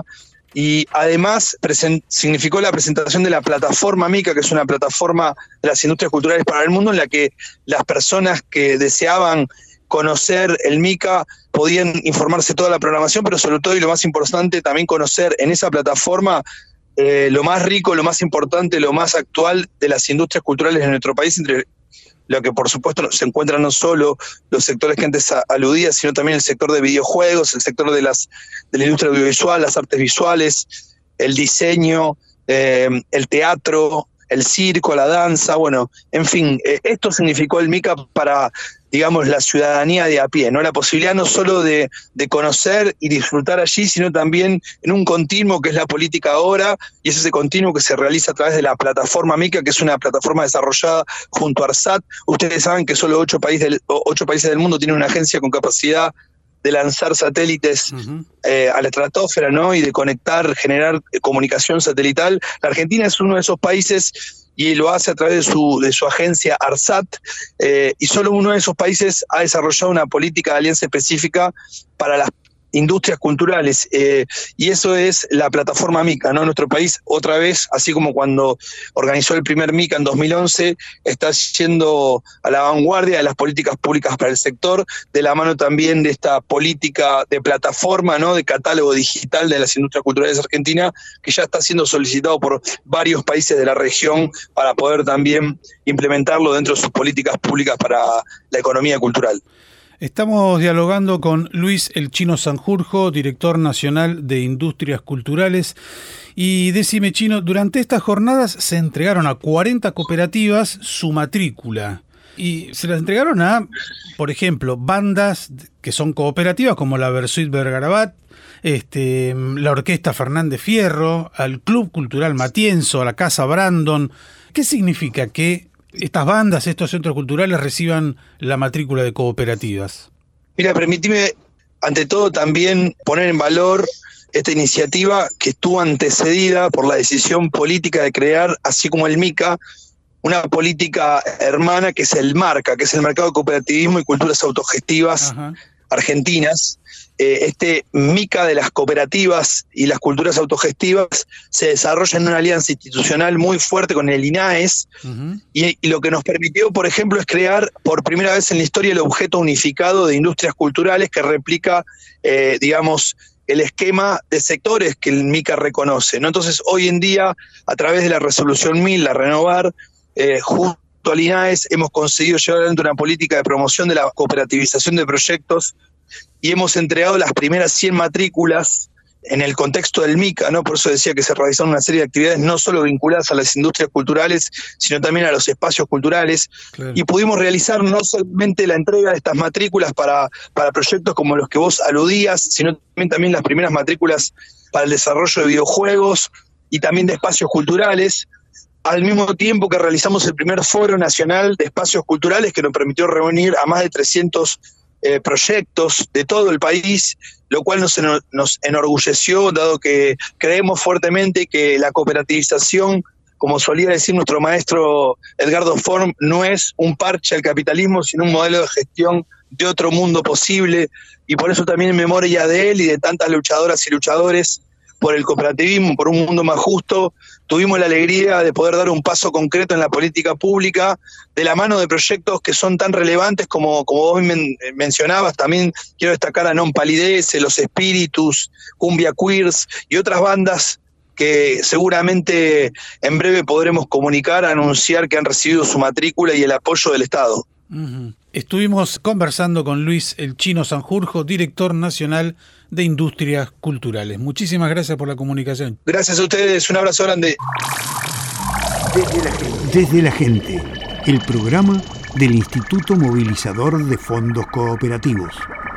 y además present, significó la presentación de la plataforma MICA, que es una plataforma de las industrias culturales para el mundo, en la que las personas que deseaban conocer el MICA podían informarse toda la programación, pero sobre todo, y lo más importante, también conocer en esa plataforma eh, lo más rico, lo más importante, lo más actual de las industrias culturales de nuestro país, entre lo que por supuesto se encuentran no solo los sectores que antes aludía, sino también el sector de videojuegos, el sector de las de la industria audiovisual, las artes visuales, el diseño, eh, el teatro, el circo, la danza, bueno, en fin, eh, esto significó el MICA para, digamos, la ciudadanía de a pie, ¿no? La posibilidad no solo de, de conocer y disfrutar allí, sino también en un continuo que es la política ahora, y es ese continuo que se realiza a través de la plataforma MICA, que es una plataforma desarrollada junto a ARSAT. Ustedes saben que solo ocho países del, ocho países del mundo tienen una agencia con capacidad de lanzar satélites uh-huh. eh, a la estratosfera, ¿no? Y de conectar, generar eh, comunicación satelital. La Argentina es uno de esos países y lo hace a través de su, de su agencia ARSAT, eh, y solo uno de esos países ha desarrollado una política de alianza específica para las industrias culturales, eh, y eso es la plataforma MICA, ¿no? Nuestro país, otra vez, así como cuando organizó el primer MICA en dos mil once, está yendo a la vanguardia de las políticas públicas para el sector, de la mano también de esta política de plataforma, ¿no? De catálogo digital de las industrias culturales de Argentina, que ya está siendo solicitado por varios países de la región para poder también implementarlo dentro de sus políticas públicas para la economía cultural. Estamos dialogando con Luis El Chino Sanjurjo, director nacional de Industrias Culturales. Y decime, Chino, durante estas jornadas se entregaron a cuarenta cooperativas su matrícula. Y se las entregaron a, por ejemplo, bandas que son cooperativas como la Versuit Vergarabat, este, la Orquesta Fernández Fierro, al Club Cultural Matienzo, a la Casa Brandon. ¿Qué significa que estas bandas, estos centros culturales reciban la matrícula de cooperativas? Mira, permíteme ante todo también poner en valor esta iniciativa que estuvo antecedida por la decisión política de crear, así como el MICA, una política hermana que es el MARCA, que es el Mercado de Cooperativismo y Culturas Autogestivas Ajá. Argentinas. Eh, este MICA de las cooperativas y las culturas autogestivas se desarrolla en una alianza institucional muy fuerte con el INAES, uh-huh. y, y lo que nos permitió, por ejemplo, es crear por primera vez en la historia el objeto unificado de industrias culturales que replica, eh, digamos, el esquema de sectores que el MICA reconoce, ¿no? Entonces, hoy en día, a través de la resolución mil, la renovar, eh, junto al INAES, hemos conseguido llevar adelante una política de promoción de la cooperativización de proyectos y hemos entregado las primeras cien matrículas en el contexto del MICA, ¿no? Por eso decía que se realizaron una serie de actividades no solo vinculadas a las industrias culturales, sino también a los espacios culturales. Claro. Y pudimos realizar no solamente la entrega de estas matrículas para, para proyectos como los que vos aludías, sino también, también las primeras matrículas para el desarrollo de videojuegos y también de espacios culturales, al mismo tiempo que realizamos el primer foro nacional de espacios culturales que nos permitió reunir a más de trescientos eh, proyectos de todo el país, lo cual nos, nos enorgulleció, dado que creemos fuertemente que la cooperativización, como solía decir nuestro maestro Edgardo Form, no es un parche al capitalismo, sino un modelo de gestión de otro mundo posible, y por eso también en memoria de él y de tantas luchadoras y luchadores por el cooperativismo, por un mundo más justo, tuvimos la alegría de poder dar un paso concreto en la política pública de la mano de proyectos que son tan relevantes como, como vos men- mencionabas. También quiero destacar a Non Palidece, Los Espíritus, Cumbia Queers y otras bandas que seguramente en breve podremos comunicar, anunciar que han recibido su matrícula y el apoyo del Estado. Uh-huh. Estuvimos conversando con Luis El Chino Sanjurjo, director nacional de Industrias Culturales. Muchísimas gracias por la comunicación. Gracias a ustedes, un abrazo grande. Desde la gente, Desde la gente el programa del Instituto Movilizador de Fondos Cooperativos.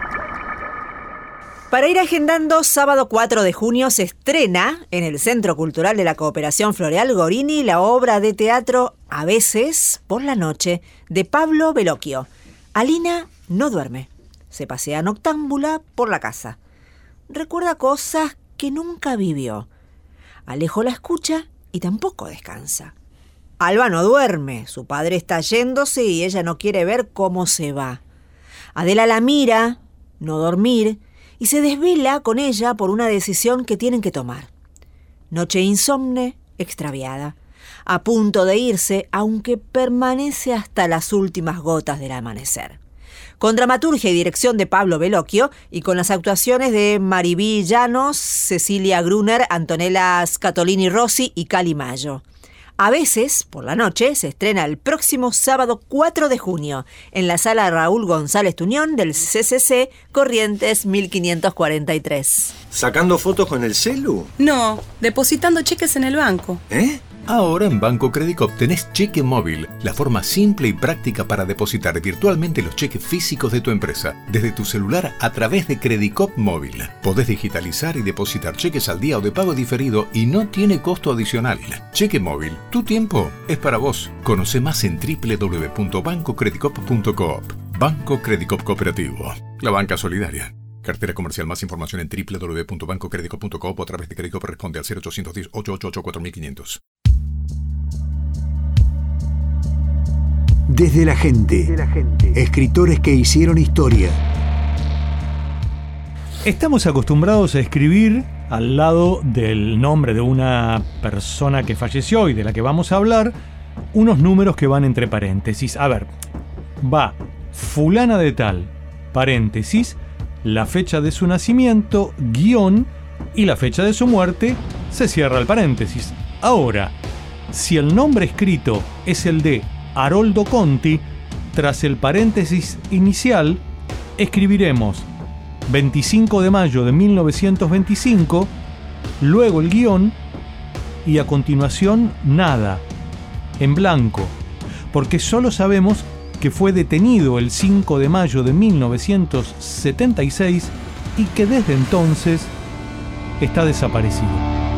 Para ir agendando, sábado cuatro de junio se estrena en el Centro Cultural de la Cooperación Floreal Gorini la obra de teatro A veces por la noche de Pablo Bellocchio. Alina no duerme, se pasea noctámbula por la casa. Recuerda cosas que nunca vivió. Alejo la escucha y tampoco descansa. Alba no duerme, su padre está yéndose y ella no quiere ver cómo se va. Adela la mira, no dormir, y se desvela con ella por una decisión que tienen que tomar. Noche insomne, extraviada, a punto de irse, aunque permanece hasta las últimas gotas del amanecer. Con dramaturgia y dirección de Pablo Bellocchio y con las actuaciones de Maribí Llanos, Cecilia Gruner, Antonella Scatolini Rossi y Cali Mayo. A veces, por la noche, se estrena el próximo sábado cuatro de junio en la sala Raúl González Tuñón del C C C Corrientes mil quinientos cuarenta y tres. ¿Sacando fotos con el celu? No, depositando cheques en el banco. ¿Eh? Ahora en Banco Credicop tenés cheque móvil, la forma simple y práctica para depositar virtualmente los cheques físicos de tu empresa, desde tu celular a través de Credicop Móvil. Podés digitalizar y depositar cheques al día o de pago diferido y no tiene costo adicional. Cheque móvil, tu tiempo es para vos. Conoce más en doble u doble u doble u punto banco credicop punto coop. Banco Credicop Cooperativo, la banca solidaria. Cartera comercial. Más información en doble u doble u doble u punto banco credicop punto coop o a través de Credicop. Responde al cero ochocientos diez, ochocientos ochenta y ocho, cuatro mil quinientos. Desde la gente. Desde la gente. Escritores que hicieron historia. Estamos acostumbrados a escribir al lado del nombre de una persona que falleció y de la que vamos a hablar, unos números que van entre paréntesis. A ver, va fulana de tal, paréntesis, la fecha de su nacimiento, guión, y la fecha de su muerte, se cierra el paréntesis. Ahora, si el nombre escrito es el de Haroldo Conti, tras el paréntesis inicial, escribiremos veinticinco de mayo de mil novecientos veinticinco, luego el guión y a continuación nada, en blanco, porque solo sabemos que fue detenido el cinco de mayo de mil novecientos setenta y seis y que desde entonces está desaparecido.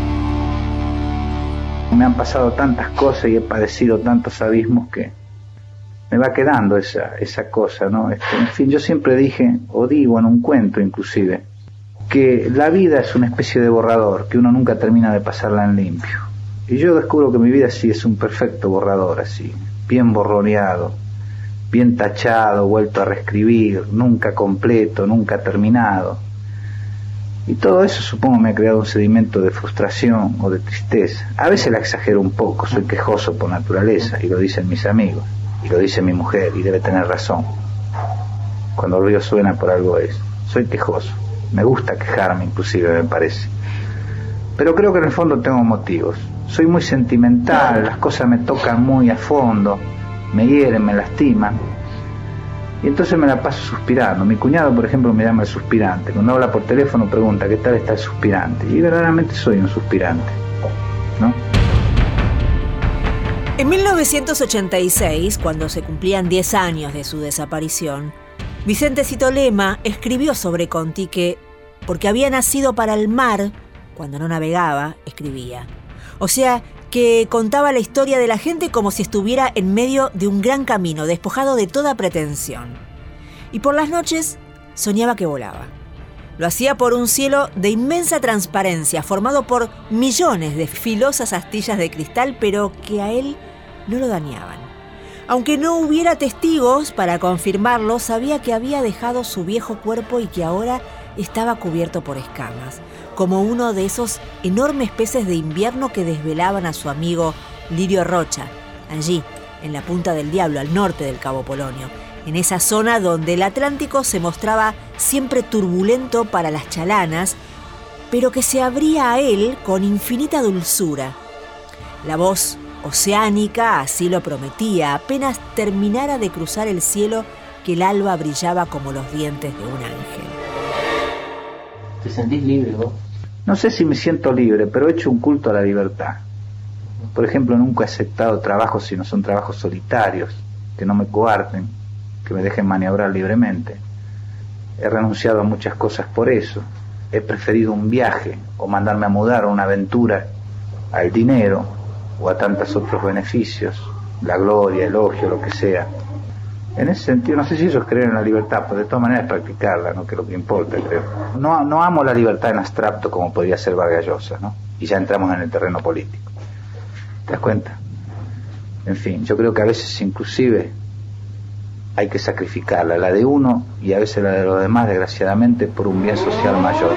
Me han pasado tantas cosas y he padecido tantos abismos que me va quedando esa, esa cosa, ¿no? Este, en fin, yo siempre dije, o digo en un cuento inclusive, que la vida es una especie de borrador, que uno nunca termina de pasarla en limpio. Y yo descubro que mi vida sí es un perfecto borrador, así, bien borroneado, bien tachado, vuelto a reescribir, nunca completo, nunca terminado. Y todo eso supongo me ha creado un sedimento de frustración o de tristeza. A veces la exagero un poco, soy quejoso por naturaleza, y lo dicen mis amigos, y lo dice mi mujer, y debe tener razón. Cuando el río suena por algo es. Soy quejoso, me gusta quejarme inclusive, me parece. Pero creo que en el fondo tengo motivos. Soy muy sentimental, las cosas me tocan muy a fondo, me hieren, me lastiman. Y entonces me la paso suspirando. Mi cuñado, por ejemplo, me llama el suspirante. Cuando habla por teléfono pregunta ¿qué tal está el suspirante? Y verdaderamente soy un suspirante, ¿no? En mil novecientos ochenta y seis, cuando se cumplían diez años de su desaparición, Vicente Cito Lema escribió sobre Conti que, porque había nacido para el mar, cuando no navegaba, escribía. O sea, que contaba la historia de la gente como si estuviera en medio de un gran camino, despojado de toda pretensión. y por las noches soñaba que volaba. Lo hacía por un cielo de inmensa transparencia, formado por millones de filosas astillas de cristal, pero que a él no lo dañaban. Aunque no hubiera testigos para confirmarlo, sabía que había dejado su viejo cuerpo y que ahora estaba cubierto por escamas, como uno de esos enormes peces de invierno que desvelaban a su amigo Lirio Rocha, allí, en la Punta del Diablo, al norte del Cabo Polonio, en esa zona donde el Atlántico se mostraba siempre turbulento para las chalanas, pero que se abría a él con infinita dulzura. La voz oceánica así lo prometía, apenas terminara de cruzar el cielo, que el alba brillaba como los dientes de un ángel. ¿Te sentís libre vos? No sé si me siento libre, pero he hecho un culto a la libertad. Por ejemplo, nunca he aceptado trabajos si no son trabajos solitarios, que no me coarten, que me dejen maniobrar libremente. He renunciado a muchas cosas por eso. He preferido un viaje o mandarme a mudar o una aventura al dinero o a tantos otros beneficios, la gloria, elogio, lo que sea. En ese sentido, no sé si eso es creer en la libertad, pero de todas maneras practicarla, ¿no? Que es lo que importa, creo. No, no amo la libertad en abstracto como podría ser Vargas Llosa, ¿no? Y ya entramos en el terreno político. ¿Te das cuenta? En fin, yo creo que a veces inclusive hay que sacrificarla, la de uno y a veces la de los demás, desgraciadamente, por un bien social mayor.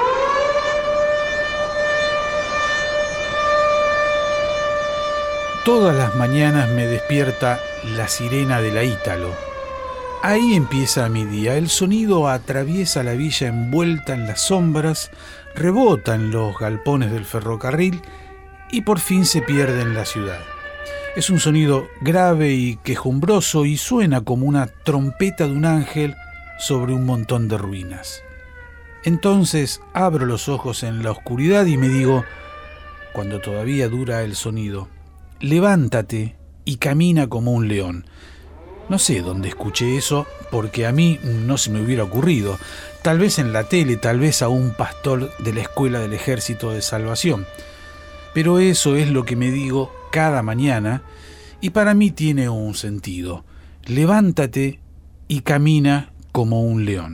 Todas las mañanas me despierta la sirena de la Ítalo. Ahí empieza mi día. El sonido atraviesa la villa envuelta en las sombras, rebota en los galpones del ferrocarril y por fin se pierde en la ciudad. Es un sonido grave y quejumbroso y suena como una trompeta de un ángel sobre un montón de ruinas. Entonces abro los ojos en la oscuridad y me digo, cuando todavía dura el sonido, levántate y camina como un león. No sé dónde escuché eso, porque a mí no se me hubiera ocurrido. Tal vez en la tele, tal vez a un pastor de la escuela del Ejército de Salvación. Pero eso es lo que me digo cada mañana y para mí tiene un sentido. Levántate y camina como un león.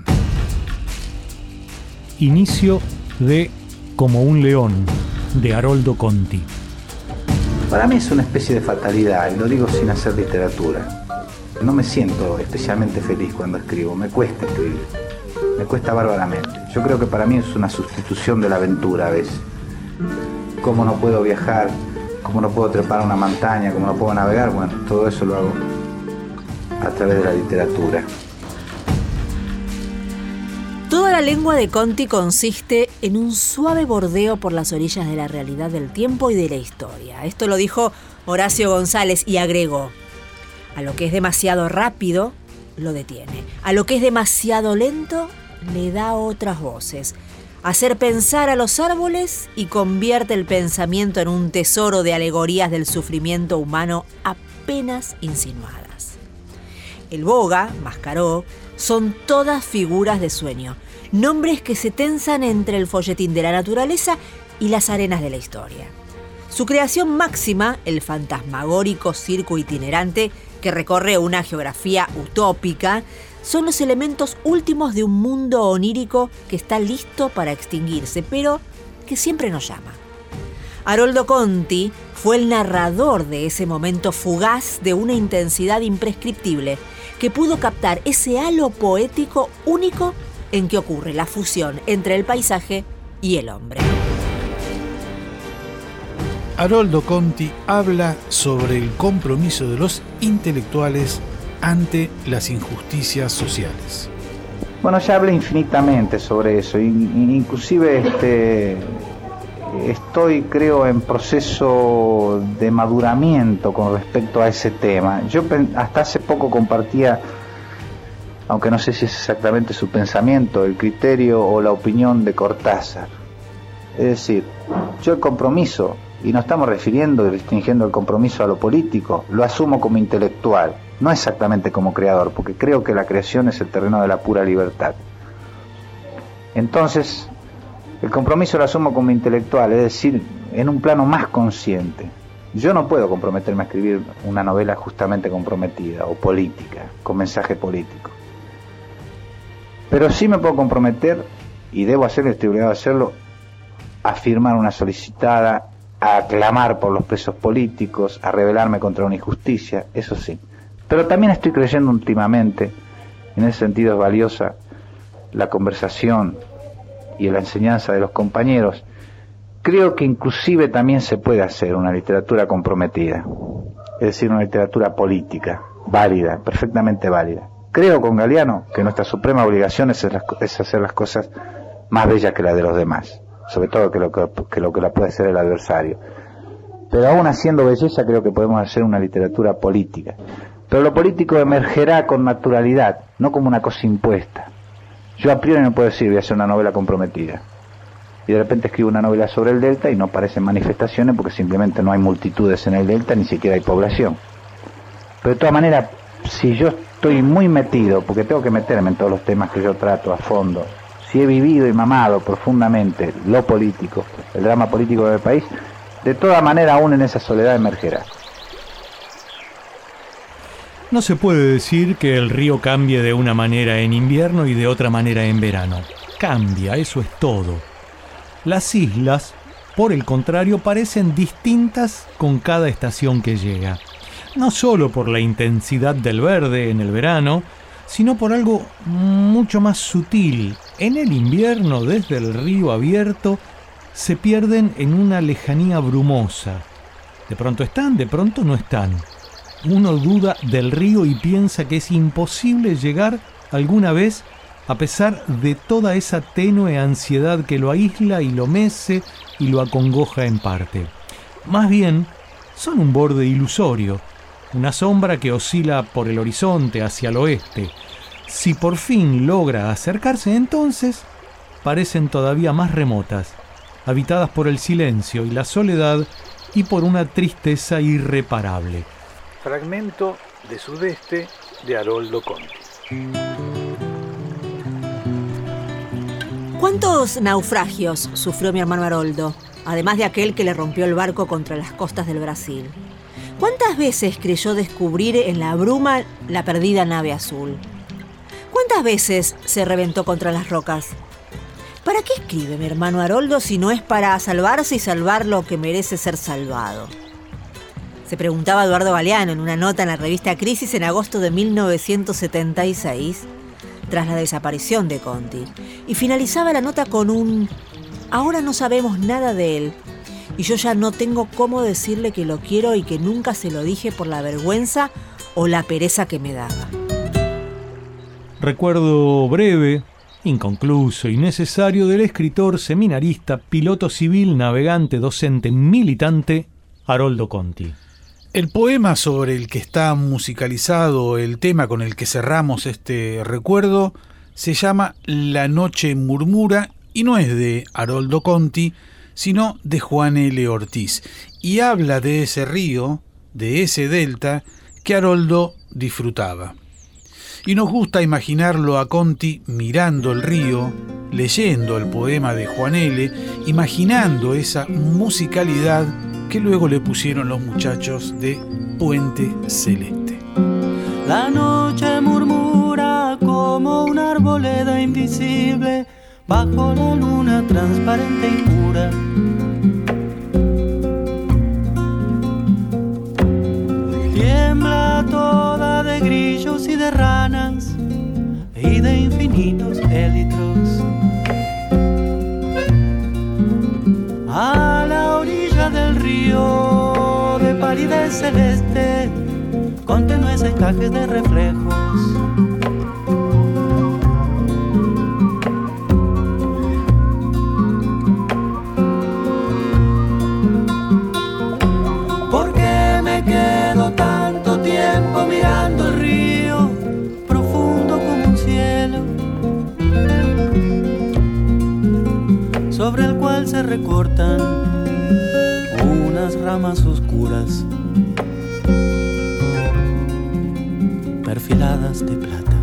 Inicio de Como un león, de Haroldo Conti. Para mí es una especie de fatalidad, y lo digo sin hacer literatura. No me siento especialmente feliz cuando escribo, me cuesta escribir, me cuesta bárbaramente. Yo creo que para mí es una sustitución de la aventura a veces. ¿Cómo no puedo viajar? ¿Cómo no puedo trepar a una montaña? ¿Cómo no puedo navegar? Bueno, todo eso lo hago a través de la literatura. Toda la lengua de Conti consiste en un suave bordeo por las orillas de la realidad del tiempo y de la historia. Esto lo dijo Horacio González y agregó: a lo que es demasiado rápido, lo detiene. A lo que es demasiado lento, le da otras voces. Hacer pensar a los árboles y convierte el pensamiento en un tesoro de alegorías del sufrimiento humano apenas insinuadas. El boga, Mascaró, son todas figuras de sueño, nombres que se tensan entre el folletín de la naturaleza y las arenas de la historia. Su creación máxima, el fantasmagórico circo itinerante que recorre una geografía utópica, son los elementos últimos de un mundo onírico que está listo para extinguirse, pero que siempre nos llama. Haroldo Conti fue el narrador de ese momento fugaz de una intensidad imprescriptible, que pudo captar ese halo poético único en que ocurre la fusión entre el paisaje y el hombre. Haroldo Conti habla sobre el compromiso de los intelectuales ante las injusticias sociales. Bueno, ya hablé infinitamente sobre eso, inclusive este, estoy, creo, en proceso de maduramiento con respecto a ese tema. Yo hasta hace poco compartía, aunque no sé si es exactamente su pensamiento, el criterio o la opinión de Cortázar. Es decir, yo el compromiso, y no estamos refiriendo y restringiendo el compromiso a lo político, lo asumo como intelectual, no exactamente como creador, porque creo que la creación es el terreno de la pura libertad. Entonces, el compromiso lo asumo como intelectual, es decir, en un plano más consciente. Yo no puedo comprometerme a escribir una novela justamente comprometida o política, con mensaje político. Pero sí me puedo comprometer, y debo hacerlo, estoy obligado a hacerlo, a firmar una solicitada, a clamar por los presos políticos, a rebelarme contra una injusticia, eso sí. Pero también estoy creyendo últimamente, en ese sentido es valiosa la conversación y la enseñanza de los compañeros. Creo que inclusive también se puede hacer una literatura comprometida, es decir, una literatura política, válida, perfectamente válida. Creo con Galeano que nuestra suprema obligación es, es hacer las cosas más bellas que las de los demás, sobre todo que lo que, que lo que la puede hacer el adversario. Pero aún haciendo belleza creo que podemos hacer una literatura política. Pero lo político emergerá con naturalidad, no como una cosa impuesta. Yo a priori no puedo decir voy a hacer una novela comprometida. Y de repente escribo una novela sobre el Delta y no parecen manifestaciones porque simplemente no hay multitudes en el Delta, ni siquiera hay población. Pero de todas maneras, si yo estoy muy metido, porque tengo que meterme en todos los temas que yo trato a fondo, si he vivido y mamado profundamente lo político, el drama político del país, de toda manera aún en esa soledad emergerá. No se puede decir que el río cambie de una manera en invierno y de otra manera en verano. Cambia, eso es todo. Las islas, por el contrario, parecen distintas con cada estación que llega. No solo por la intensidad del verde en el verano, sino por algo mucho más sutil. En el invierno, desde el río abierto, se pierden en una lejanía brumosa. De pronto están, de pronto no están. Uno duda del río y piensa que es imposible llegar alguna vez a pesar de toda esa tenue ansiedad que lo aísla y lo mece y lo acongoja en parte. Más bien, son un borde ilusorio, una sombra que oscila por el horizonte hacia el oeste. Si por fin logra acercarse, entonces parecen todavía más remotas, habitadas por el silencio y la soledad y por una tristeza irreparable. Fragmento de Sudeste de Haroldo Conti. ¿Cuántos naufragios sufrió mi hermano Haroldo, además de aquel que le rompió el barco contra las costas del Brasil? ¿Cuántas veces creyó descubrir en la bruma la perdida nave azul? ¿Cuántas veces se reventó contra las rocas? ¿Para qué escribe mi hermano Haroldo si no es para salvarse y salvar lo que merece ser salvado? Se preguntaba Eduardo Galeano en una nota en la revista Crisis en agosto de mil novecientos setenta y seis, tras la desaparición de Conti, y finalizaba la nota con un «Ahora no sabemos nada de él, y yo ya no tengo cómo decirle que lo quiero y que nunca se lo dije por la vergüenza o la pereza que me daba». Recuerdo breve, inconcluso y necesario del escritor, seminarista, piloto civil, navegante, docente, militante, Haroldo Conti. El poema sobre el que está musicalizado el tema con el que cerramos este recuerdo se llama La noche murmura y no es de Haroldo Conti, sino de Juan L. Ortiz, y habla de ese río, de ese delta que Haroldo disfrutaba. Y nos gusta imaginarlo a Conti mirando el río, leyendo el poema de Juan L., imaginando esa musicalidad que luego le pusieron los muchachos de Puente Celeste. La noche murmura como una arboleda invisible bajo la luna transparente y pura. Tiembla toda de grillos y de ranas y de infinitos élitros. A la orilla del río de palidez celeste con tenues encajes de reflejos. ¿Por qué me quedo tanto tiempo mirando el río profundo como un cielo sobre el cual se recortan unas ramas oscuras perfiladas de plata?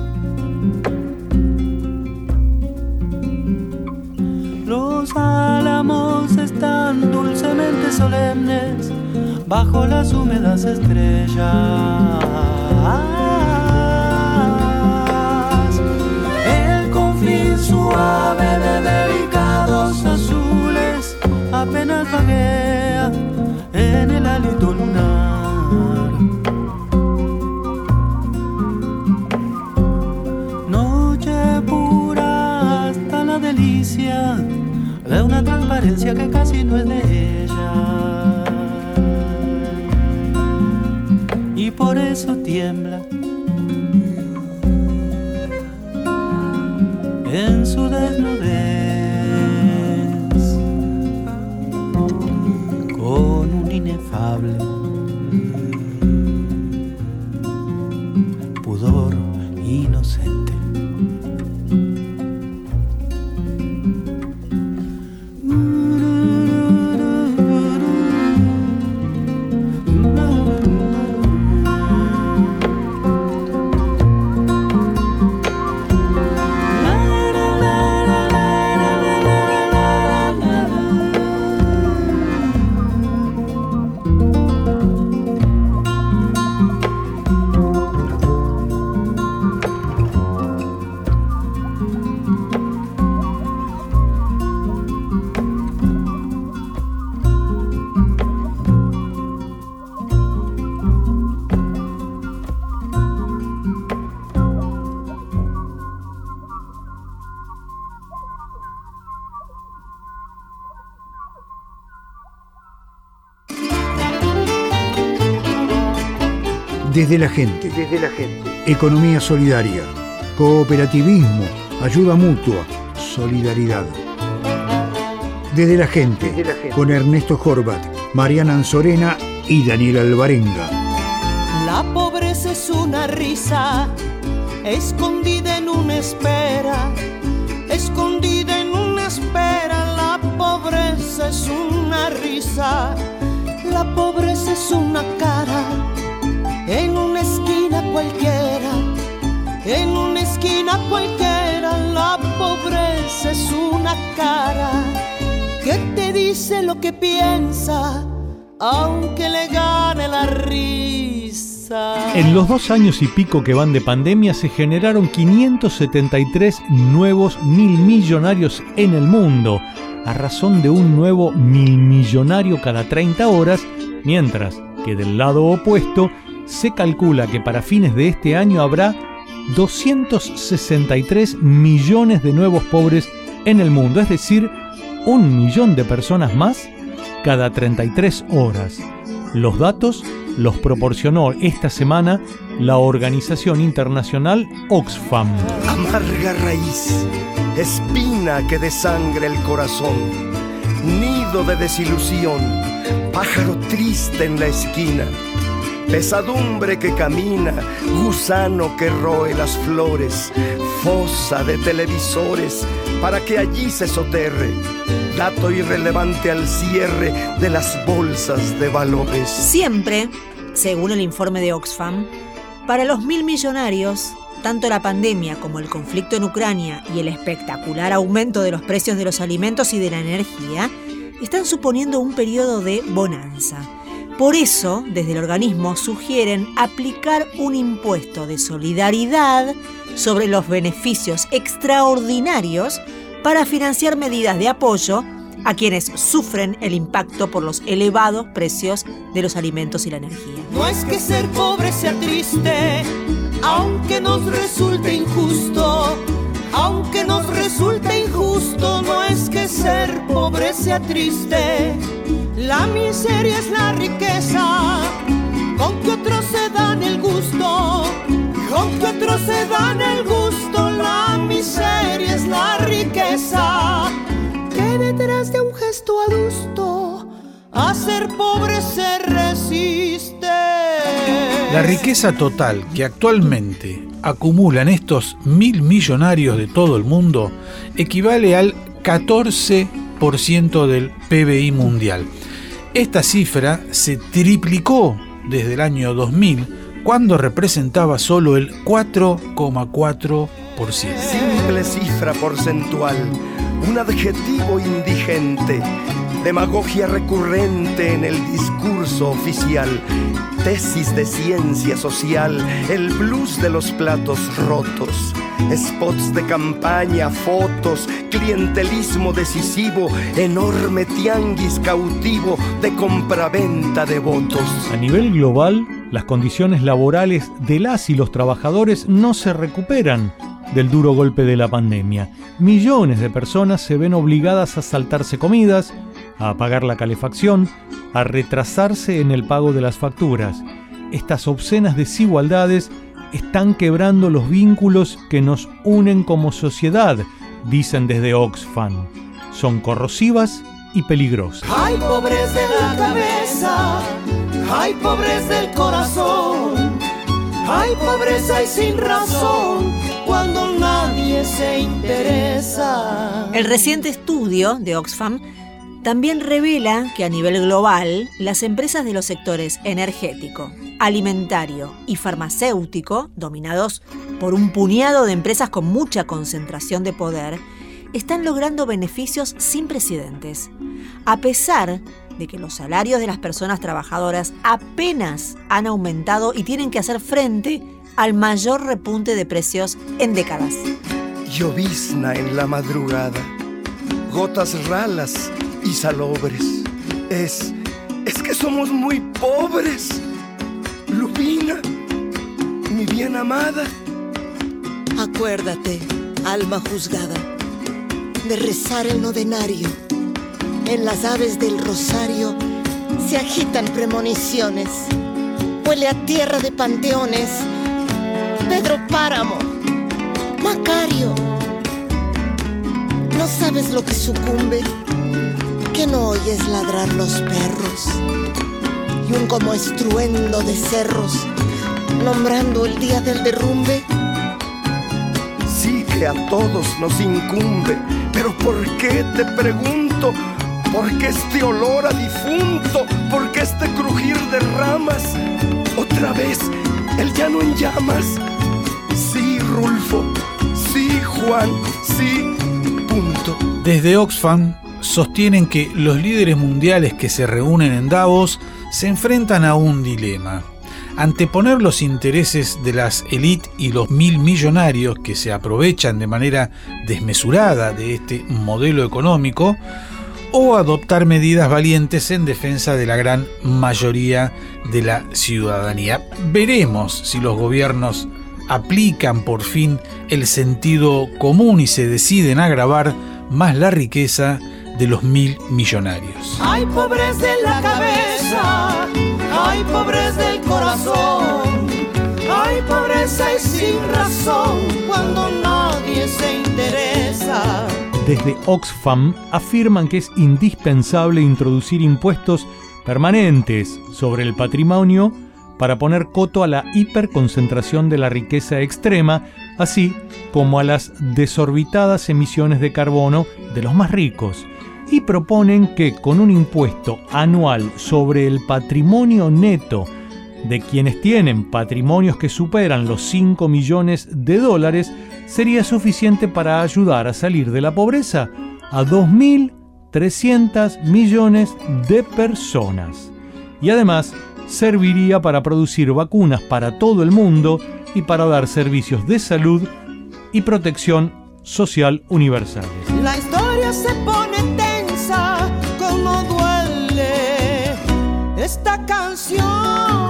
Los álamos están dulcemente solemnes bajo las húmedas estrellas. El caricia de una transparencia que casi no es de ella. Y por eso tiembla en su desnudez, con un inefable pudor inocente. Desde la gente. Desde la gente. Economía solidaria. Cooperativismo. Ayuda mutua. Solidaridad. Desde la gente. Desde la gente. Con Ernesto Horvat, Mariana Anzorena y Daniel Alvarenga. La pobreza es una risa, escondida en una espera, escondida en una espera. La pobreza es una risa, la pobreza es una cara, en una esquina cualquiera, en una esquina cualquiera. La pobreza es una cara que te dice lo que piensa, aunque le gane la risa. En los dos años y pico que van de pandemia se generaron quinientos setenta y tres nuevos mil millonarios en el mundo, a razón de un nuevo mil millonario cada treinta horas, mientras que del lado opuesto se calcula que para fines de este año habrá doscientos sesenta y tres millones de nuevos pobres en el mundo, es decir, un millón de personas más cada treinta y tres horas. Los datos los proporcionó esta semana la organización internacional Oxfam. Amarga raíz, espina que desangra el corazón, nido de desilusión, pájaro triste en la esquina, pesadumbre que camina, gusano que roe las flores, fosa de televisores para que allí se soterre, dato irrelevante al cierre de las bolsas de valores. Siempre, según el informe de Oxfam, para los mil millonarios, tanto la pandemia como el conflicto en Ucrania y el espectacular aumento de los precios de los alimentos y de la energía están suponiendo un periodo de bonanza. Por eso, desde el organismo sugieren aplicar un impuesto de solidaridad sobre los beneficios extraordinarios para financiar medidas de apoyo a quienes sufren el impacto por los elevados precios de los alimentos y la energía. No es que ser pobre sea triste, aunque nos resulte injusto, aunque nos resulte injusto, no es que ser pobre sea triste. La miseria es la riqueza, con que otros se dan el gusto, con que otros se dan el gusto. La miseria es la riqueza, que detrás de un gesto adusto a ser pobre se resiste. La riqueza total que actualmente acumulan estos mil millonarios de todo el mundo equivale al catorce por ciento del P B I mundial. Esta cifra se triplicó desde el año dos mil, cuando representaba solo el cuatro coma cuatro por ciento. Simple cifra porcentual, un adjetivo indigente, demagogia recurrente en el discurso oficial, tesis de ciencia social, el blues de los platos rotos, spots de campaña, fotos, clientelismo decisivo, enorme tianguis cautivo de compraventa de votos. A nivel global, las condiciones laborales de las y los trabajadores no se recuperan, del duro golpe de la pandemia. Millones de personas se ven obligadas a saltarse comidas, a apagar la calefacción, a retrasarse en el pago de las facturas. Estas obscenas desigualdades están quebrando los vínculos que nos unen como sociedad, dicen desde Oxfam. Son corrosivas y peligrosas. Hay pobres de la cabeza, hay pobres del corazón, hay pobreza y sin razón cuando nadie se interesa. El reciente estudio de Oxfam también revela que a nivel global, las empresas de los sectores energético, alimentario y farmacéutico, dominados por un puñado de empresas con mucha concentración de poder, están logrando beneficios sin precedentes, a pesar de que los salarios de las personas trabajadoras apenas han aumentado y tienen que hacer frente al mayor repunte de precios en décadas. Llovizna en la madrugada, gotas ralas y salobres. Es, es que somos muy pobres. Lupina, mi bien amada. Acuérdate, alma juzgada, de rezar el novenario. En las aves del rosario se agitan premoniciones. Huele a tierra de panteones. Pedro Páramo, Macario, ¿no sabes lo que sucumbe? ¿Que no oyes ladrar los perros? Y un como estruendo de cerros, nombrando el día del derrumbe. Sí que a todos nos incumbe, pero ¿por qué, te pregunto? ¿Por qué este olor a difunto? ¿Por qué este crujir de ramas? Otra vez, el llano en llamas. Sí, Rulfo, sí, Juan, sí, punto. Desde Oxfam sostienen que los líderes mundiales que se reúnen en Davos se enfrentan a un dilema: anteponer los intereses de las élites y los mil millonarios que se aprovechan de manera desmesurada de este modelo económico, o adoptar medidas valientes en defensa de la gran mayoría de la ciudadanía. Veremos si los gobiernos aplican por fin el sentido común y se deciden a agravar más la riqueza de los mil millonarios. Hay pobres de la cabeza, hay pobres del corazón, hay pobreza y sin razón cuando nadie se interesa. Desde Oxfam afirman que es indispensable introducir impuestos permanentes sobre el patrimonio para poner coto a la hiperconcentración de la riqueza extrema, así como a las desorbitadas emisiones de carbono de los más ricos, y proponen que con un impuesto anual sobre el patrimonio neto de quienes tienen patrimonios que superan los cinco millones de dólares sería suficiente para ayudar a salir de la pobreza a dos mil trescientos millones de personas. Y además serviría para producir vacunas para todo el mundo y para dar servicios de salud y protección social universales. La historia se pone tensa, como duele esta canción.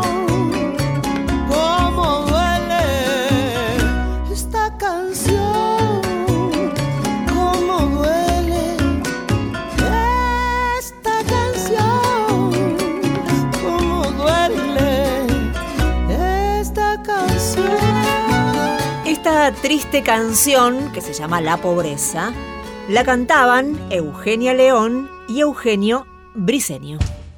Cómo duele esta canción, cómo duele esta canción, cómo duele esta canción. Esta triste canción, que se llama La Pobreza, la cantaban Eugenia León y Eugenio Briceño.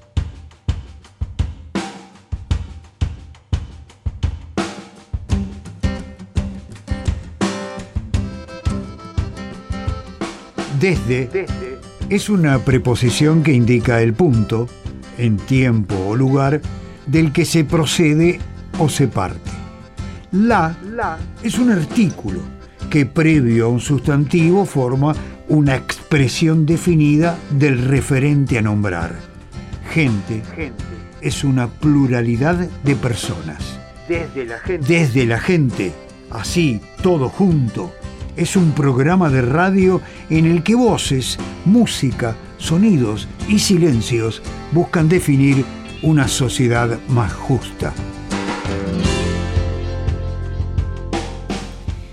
Desde es una preposición que indica el punto, en tiempo o lugar, del que se procede o se parte. La es un artículo que, previo a un sustantivo, forma una expresión definida del referente a nombrar. Gente es una pluralidad de personas. Desde la gente. Desde la gente, así, todo junto. Es un programa de radio en el que voces, música, sonidos y silencios buscan definir una sociedad más justa.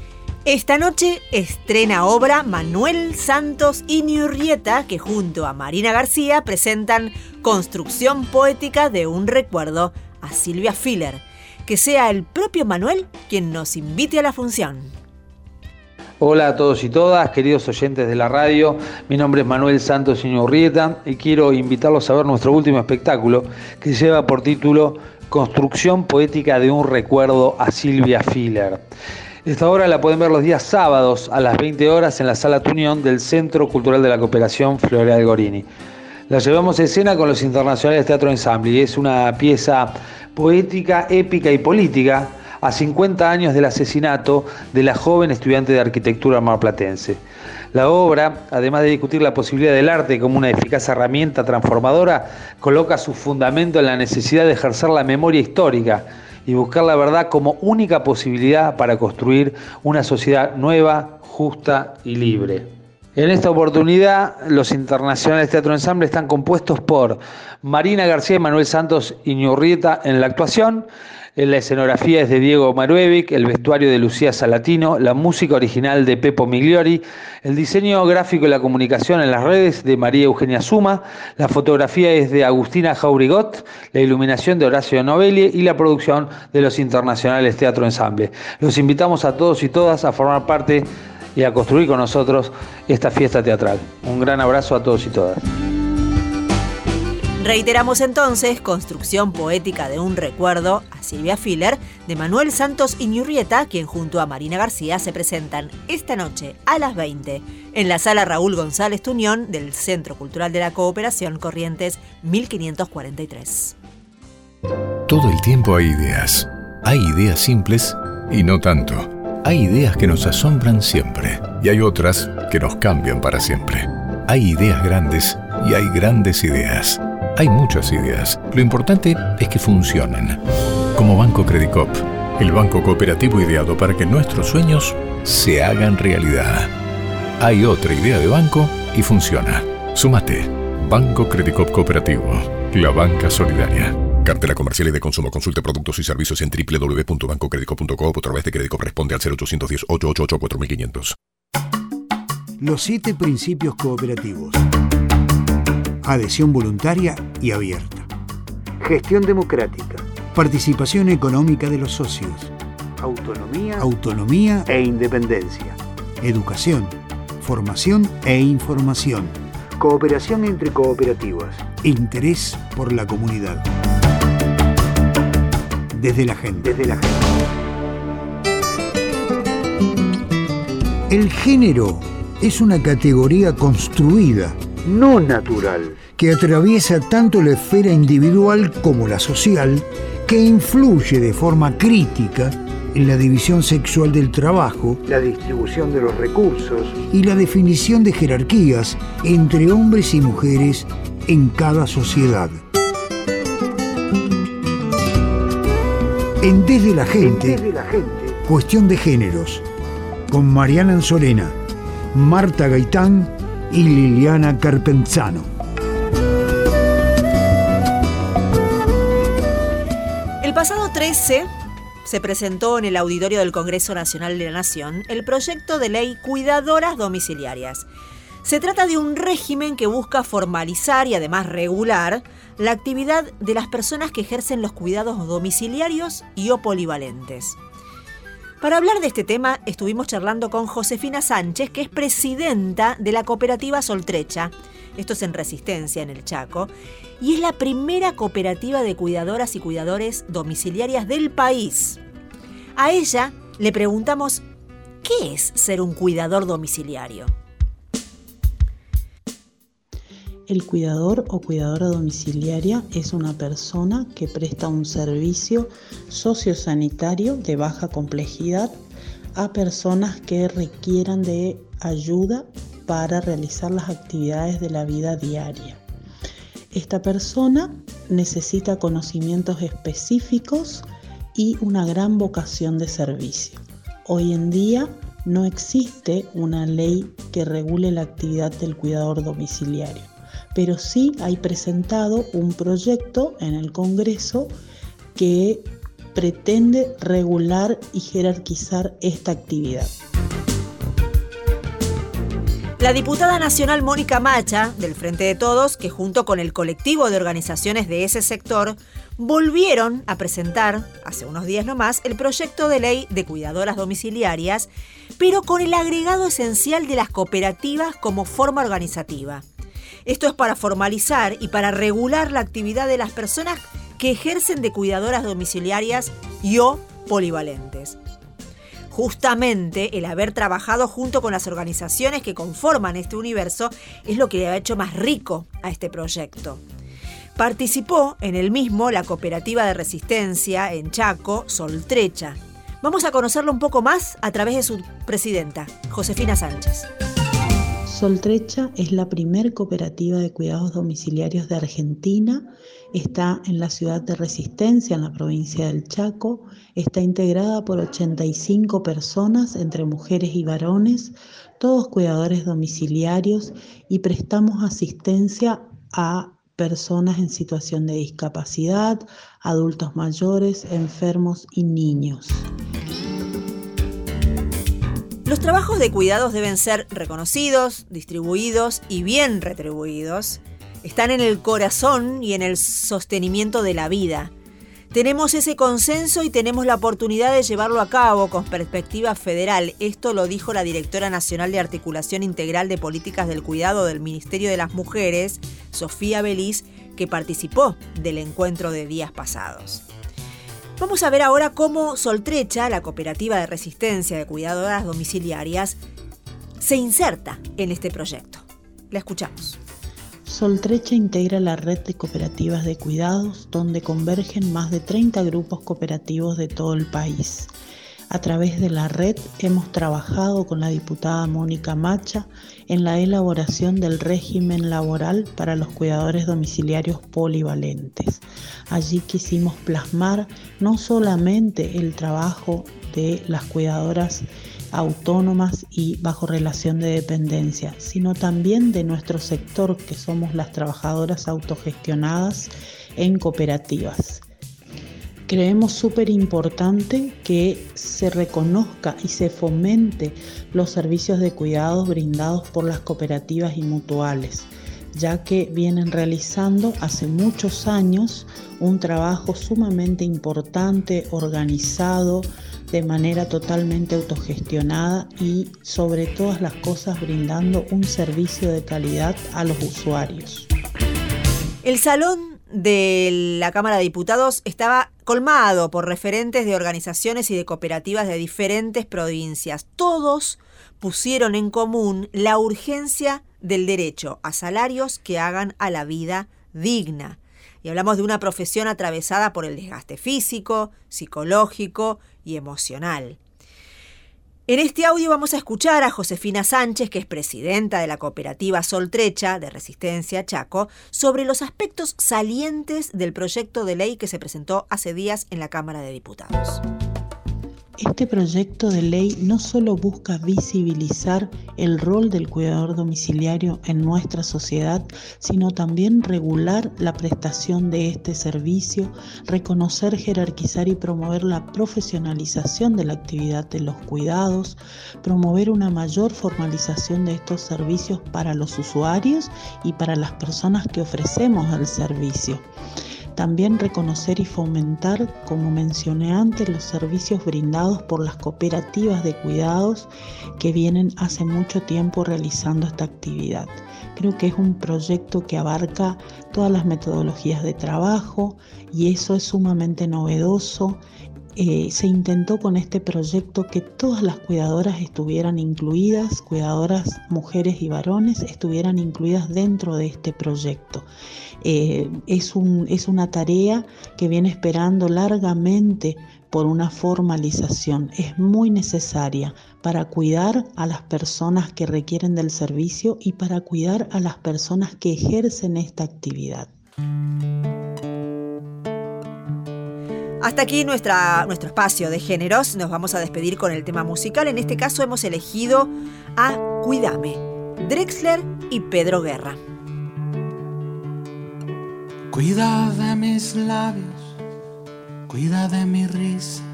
Esta noche estrena obra Manuel Santos Iñurrieta, que junto a Marina García presentan Construcción Poética de un Recuerdo a Silvia Filler. Que sea el propio Manuel quien nos invite a la función. Hola a todos y todas, queridos oyentes de la radio. Mi nombre es Manuel Santos Iñurrieta y quiero invitarlos a ver nuestro último espectáculo, que lleva por título Construcción Poética de un Recuerdo a Silvia Filler. Esta obra la pueden ver los días sábados a las veinte horas en la Sala Tunión del Centro Cultural de la Cooperación Floreal Gorini. La llevamos a escena con los Internacionales Teatro Ensamble y es una pieza poética, épica y política a cincuenta años del asesinato de la joven estudiante de arquitectura marplatense. La obra, además de discutir la posibilidad del arte como una eficaz herramienta transformadora, coloca su fundamento en la necesidad de ejercer la memoria histórica y buscar la verdad como única posibilidad para construir una sociedad nueva, justa y libre. En esta oportunidad, los Internacionales Teatro Ensamble están compuestos por Marina García y Manuel Santos Iñurrieta en la actuación. La escenografía es de Diego Maruevic, el vestuario de Lucía Salatino, la música original de Pepo Migliori, el diseño gráfico y la comunicación en las redes de María Eugenia Suma, la fotografía es de Agustina Jaurigot, la iluminación de Horacio Novelli y la producción de los Internacionales Teatro Ensamble. Los invitamos a todos y todas a formar parte y a construir con nosotros esta fiesta teatral. Un gran abrazo a todos y todas. Reiteramos entonces Construcción Poética de un Recuerdo a Silvia Filler de Manuel Santos Iñurrieta, quien junto a Marina García se presentan esta noche a las veinte en la Sala Raúl González Tunión del Centro Cultural de la Cooperación Corrientes mil quinientos cuarenta y tres. Todo el tiempo hay ideas. Hay ideas simples y no tanto. Hay ideas que nos asombran siempre y hay otras que nos cambian para siempre. Hay ideas grandes y hay grandes ideas. Hay muchas ideas. Lo importante es que funcionen. Como Banco Credicop, el banco cooperativo ideado para que nuestros sueños se hagan realidad. Hay otra idea de banco y funciona. Súmate. Banco Credicop Cooperativo. La banca solidaria. Cartela comercial y de consumo. Consulte productos y servicios en doble u doble u doble u punto banco credicop punto com o a través de Credicop. Responde al cero ochocientos diez, ochocientos ochenta y ocho, cuatro mil quinientos. Los siete principios cooperativos. Adhesión voluntaria y abierta. Gestión democrática. Participación económica de los socios. Autonomía. Autonomía e independencia. Educación. Formación e información. Cooperación entre cooperativas. Interés por la comunidad. Desde la gente. Desde la gente. El género es una categoría construida, no natural, que atraviesa tanto la esfera individual como la social, que influye de forma crítica en la división sexual del trabajo, la distribución de los recursos y la definición de jerarquías entre hombres y mujeres en cada sociedad. En Desde la Gente, Desde la Gente, Cuestión de Géneros, con Mariana Anzolena, Marta Gaitán y Liliana Carpenzano. El pasado trece se presentó en el auditorio del Congreso Nacional de la Nación el proyecto de ley Cuidadoras Domiciliarias. Se trata de un régimen que busca formalizar y además regular la actividad de las personas que ejercen los cuidados domiciliarios y o polivalentes. Para hablar de este tema estuvimos charlando con Josefina Sánchez, que es presidenta de la cooperativa Soltrecha. Esto es en Resistencia, en el Chaco, y es la primera cooperativa de cuidadoras y cuidadores domiciliarias del país. A ella le preguntamos, ¿qué es ser un cuidador domiciliario? El cuidador o cuidadora domiciliaria es una persona que presta un servicio sociosanitario de baja complejidad a personas que requieran de ayuda para realizar las actividades de la vida diaria. Esta persona necesita conocimientos específicos y una gran vocación de servicio. Hoy en día no existe una ley que regule la actividad del cuidador domiciliario, pero sí hay presentado un proyecto en el Congreso que pretende regular y jerarquizar esta actividad. La diputada nacional Mónica Macha, del Frente de Todos, que junto con el colectivo de organizaciones de ese sector, volvieron a presentar, hace unos días nomás, el proyecto de ley de cuidadoras domiciliarias, pero con el agregado esencial de las cooperativas como forma organizativa. Esto es para formalizar y para regular la actividad de las personas que ejercen de cuidadoras domiciliarias y o polivalentes. Justamente el haber trabajado junto con las organizaciones que conforman este universo es lo que le ha hecho más rico a este proyecto. Participó en el mismo la cooperativa de resistencia en Chaco, Soltrecha. Vamos a conocerlo un poco más a través de su presidenta, Josefina Sánchez. Soltrecha es la primer cooperativa de cuidados domiciliarios de Argentina. Está en la ciudad de Resistencia, en la provincia del Chaco. Está integrada por ochenta y cinco personas, entre mujeres y varones, todos cuidadores domiciliarios, y prestamos asistencia a personas en situación de discapacidad, adultos mayores, enfermos y niños. Los trabajos de cuidados deben ser reconocidos, distribuidos y bien retribuidos. Están en el corazón y en el sostenimiento de la vida. Tenemos ese consenso y tenemos la oportunidad de llevarlo a cabo con perspectiva federal. Esto lo dijo la directora nacional de Articulación Integral de Políticas del Cuidado del Ministerio de las Mujeres, Sofía Beliz, que participó del encuentro de días pasados. Vamos a ver ahora cómo Soltrecha, la cooperativa de resistencia de cuidadoras domiciliarias, se inserta en este proyecto. La escuchamos. Soltrecha integra la red de cooperativas de cuidados, donde convergen más de treinta grupos cooperativos de todo el país. A través de la red hemos trabajado con la diputada Mónica Macha en la elaboración del régimen laboral para los cuidadores domiciliarios polivalentes. Allí quisimos plasmar no solamente el trabajo de las cuidadoras autónomas y bajo relación de dependencia, sino también de nuestro sector, que somos las trabajadoras autogestionadas en cooperativas. Creemos súper importante que se reconozca y se fomente los servicios de cuidados brindados por las cooperativas y mutuales, ya que vienen realizando hace muchos años un trabajo sumamente importante, organizado, de manera totalmente autogestionada y sobre todas las cosas brindando un servicio de calidad a los usuarios. El salón de la Cámara de Diputados estaba colmado por referentes de organizaciones y de cooperativas de diferentes provincias. Todos pusieron en común la urgencia del derecho a salarios que hagan a la vida digna. Y hablamos de una profesión atravesada por el desgaste físico, psicológico y emocional. En este audio vamos a escuchar a Josefina Sánchez, que es presidenta de la cooperativa Soltrecha de Resistencia Chaco, sobre los aspectos salientes del proyecto de ley que se presentó hace días en la Cámara de Diputados. Este proyecto de ley no solo busca visibilizar el rol del cuidador domiciliario en nuestra sociedad, sino también regular la prestación de este servicio, reconocer, jerarquizar y promover la profesionalización de la actividad de los cuidados, promover una mayor formalización de estos servicios para los usuarios y para las personas que ofrecemos el servicio. También reconocer y fomentar, como mencioné antes, los servicios brindados por las cooperativas de cuidados que vienen hace mucho tiempo realizando esta actividad. Creo que es un proyecto que abarca todas las metodologías de trabajo y eso es sumamente novedoso. Eh, se intentó con este proyecto que todas las cuidadoras estuvieran incluidas, cuidadoras mujeres y varones estuvieran incluidas dentro de este proyecto. Eh, es, un, es una tarea que viene esperando largamente por una formalización. Es muy necesaria para cuidar a las personas que requieren del servicio y para cuidar a las personas que ejercen esta actividad. Hasta aquí nuestra, nuestro espacio de géneros. Nos vamos a despedir con el tema musical. En este caso hemos elegido a Cuídame, Drexler y Pedro Guerra. Cuida de mis labios, cuida de mi risa,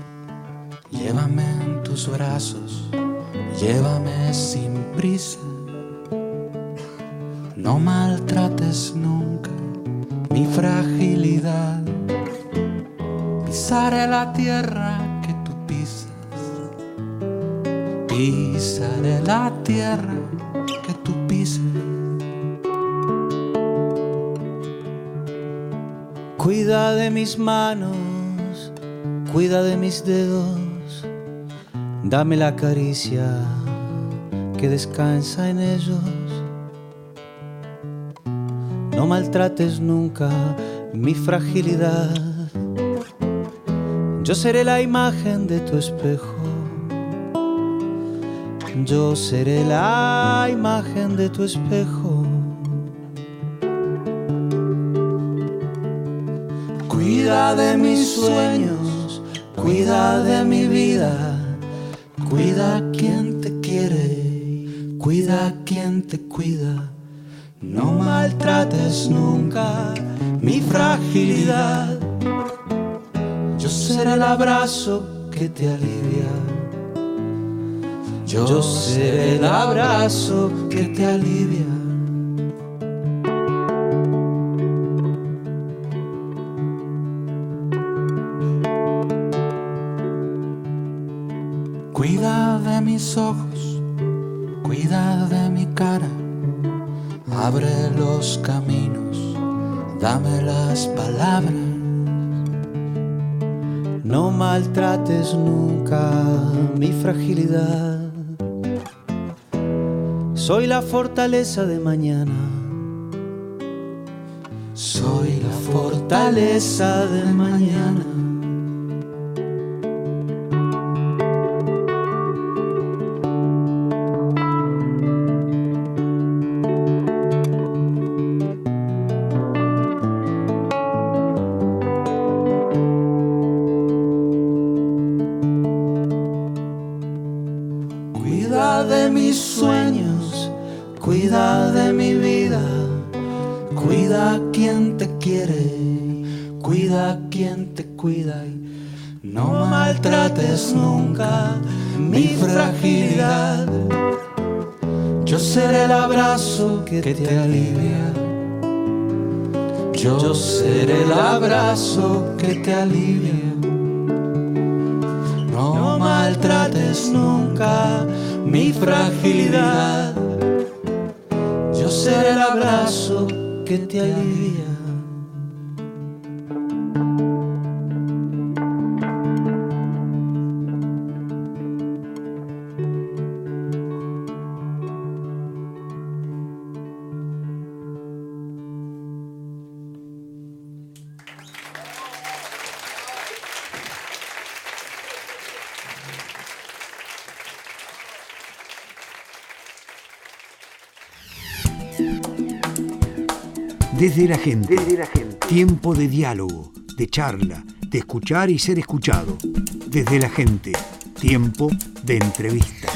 llévame en tus brazos, llévame sin prisa, No maltrates nunca mi fragilidad. Pisaré la tierra que tú pisas. Pisaré la tierra que tú pises. Cuida de mis manos, cuida de mis dedos, dame la caricia que descansa en ellos. No maltrates nunca mi fragilidad. Yo seré la imagen de tu espejo. Yo seré la imagen de tu espejo. Cuida de mis sueños, cuida de mi vida, cuida quien te quiere, cuida quien te cuida. No maltrates nunca mi fragilidad. Yo seré el abrazo que te alivia. Yo seré el abrazo que te alivia. Cuida de mis ojos, cuida de mi cara. Abre los caminos, dame las palabras. No maltrates nunca mi fragilidad. Soy la fortaleza de mañana. Soy la fortaleza de mañana. Cuida de mis sueños, cuida de mi vida, cuida a quien te quiere, cuida a quien te cuida y no maltrates nunca mi fragilidad. Yo seré el abrazo que te alivia. Yo seré el abrazo que te alivia. No maltrates nunca mi fragilidad. Yo seré el abrazo que te alivia. Desde la gente. Desde la gente. Tiempo de diálogo, de charla, de escuchar y ser escuchado. Desde la gente. Tiempo de entrevista.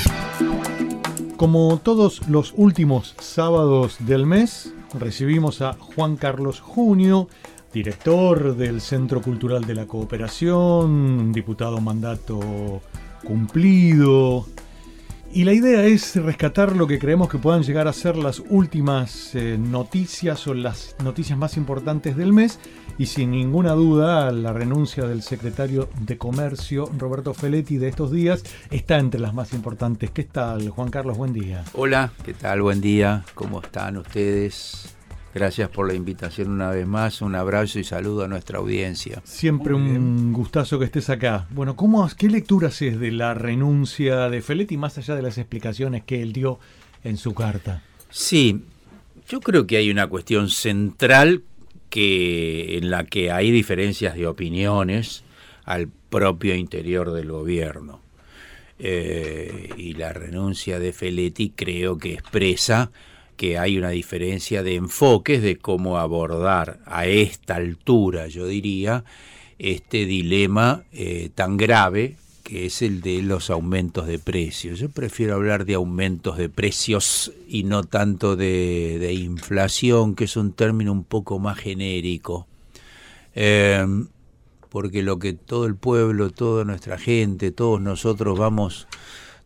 Como todos los últimos sábados del mes, recibimos a Juan Carlos Junio, director del Centro Cultural de la Cooperación, diputado mandato cumplido. Y la idea es rescatar lo que creemos que puedan llegar a ser las últimas eh, noticias o las noticias más importantes del mes. Y sin ninguna duda, la renuncia del secretario de Comercio, Roberto Feletti, de estos días, está entre las más importantes. ¿Qué tal, Juan Carlos? Buen día. Hola, ¿qué tal? Buen día. ¿Cómo están ustedes? Gracias por la invitación una vez más. Un abrazo y saludo a nuestra audiencia. Siempre un gustazo que estés acá. Bueno, ¿cómo, ¿qué lectura haces de la renuncia de Feletti, más allá de las explicaciones que él dio en su carta? Sí, yo creo que hay una cuestión central que, en la que hay diferencias de opiniones al propio interior del gobierno. Eh, y la renuncia de Feletti creo que expresa que hay una diferencia de enfoques de cómo abordar a esta altura, yo diría, este dilema eh, tan grave que es el de los aumentos de precios. Yo prefiero hablar de aumentos de precios y no tanto de, de inflación, que es un término un poco más genérico, eh, porque lo que todo el pueblo, toda nuestra gente, todos nosotros vamos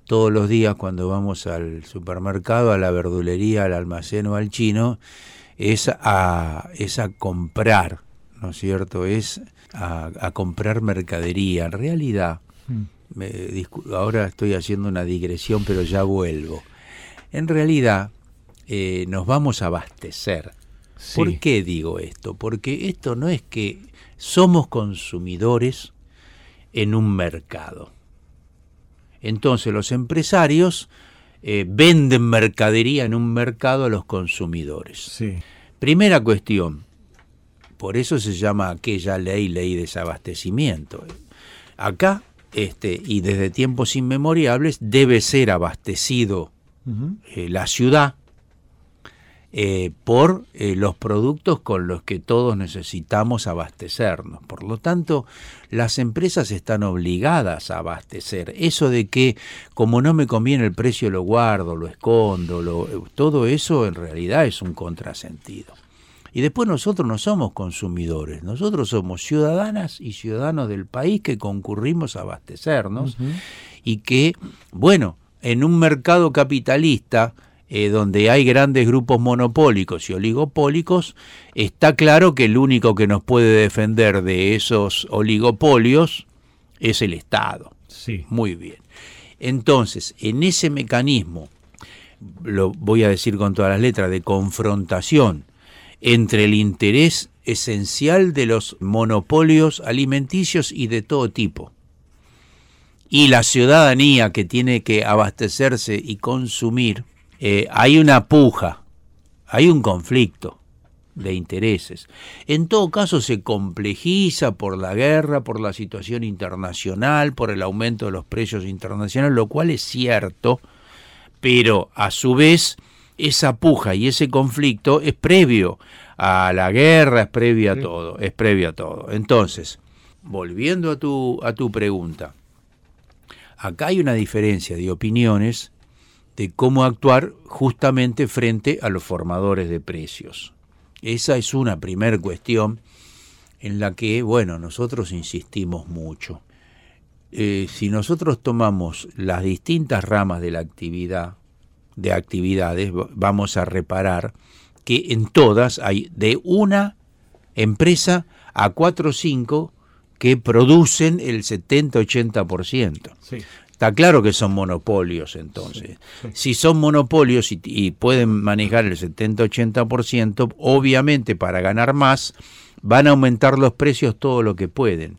todos los días cuando vamos al supermercado, a la verdulería, al almacén o al chino, es a, es a comprar, ¿no es cierto? Es a, a comprar mercadería. En realidad, mm. me, ahora estoy haciendo una digresión, pero ya vuelvo. En realidad, eh, nos vamos a abastecer. Sí. ¿Por qué digo esto? Porque esto no es que somos consumidores en un mercado. Entonces los empresarios eh, venden mercadería en un mercado a los consumidores. Sí. Primera cuestión, por eso se llama aquella ley, ley de desabastecimiento. Acá, este, y desde tiempos inmemoriales, debe ser abastecido uh-huh. eh, la ciudad Eh, por eh, los productos con los que todos necesitamos abastecernos. Por lo tanto, las empresas están obligadas a abastecer. Eso de que, como no me conviene el precio, lo guardo, lo escondo, lo, todo eso en realidad es un contrasentido. Y después nosotros no somos consumidores, nosotros somos ciudadanas y ciudadanos del país que concurrimos a abastecernos uh-huh. y que, bueno, en un mercado capitalista, Eh, donde hay grandes grupos monopólicos y oligopólicos, está claro que el único que nos puede defender de esos oligopolios es el Estado. Sí. Muy bien. Entonces, en ese mecanismo, lo voy a decir con todas las letras, de confrontación entre el interés esencial de los monopolios alimenticios y de todo tipo, y la ciudadanía que tiene que abastecerse y consumir, Eh, hay una puja, hay un conflicto de intereses. En todo caso se complejiza por la guerra, por la situación internacional, por el aumento de los precios internacionales, lo cual es cierto, pero a su vez esa puja y ese conflicto es previo a la guerra, es previo a todo, es previo a todo. Entonces, volviendo a tu, a tu pregunta, acá hay una diferencia de opiniones de cómo actuar justamente frente a los formadores de precios. Esa es una primera cuestión en la que, bueno, nosotros insistimos mucho. Eh, si nosotros tomamos las distintas ramas de la actividad, de actividades, vamos a reparar que en todas hay de una empresa a cuatro o cinco que producen el setenta ochenta por ciento. Sí. Está claro que son monopolios entonces. Sí, sí. Si son monopolios y, y pueden manejar el setenta ochenta por ciento, obviamente para ganar más van a aumentar los precios todo lo que pueden.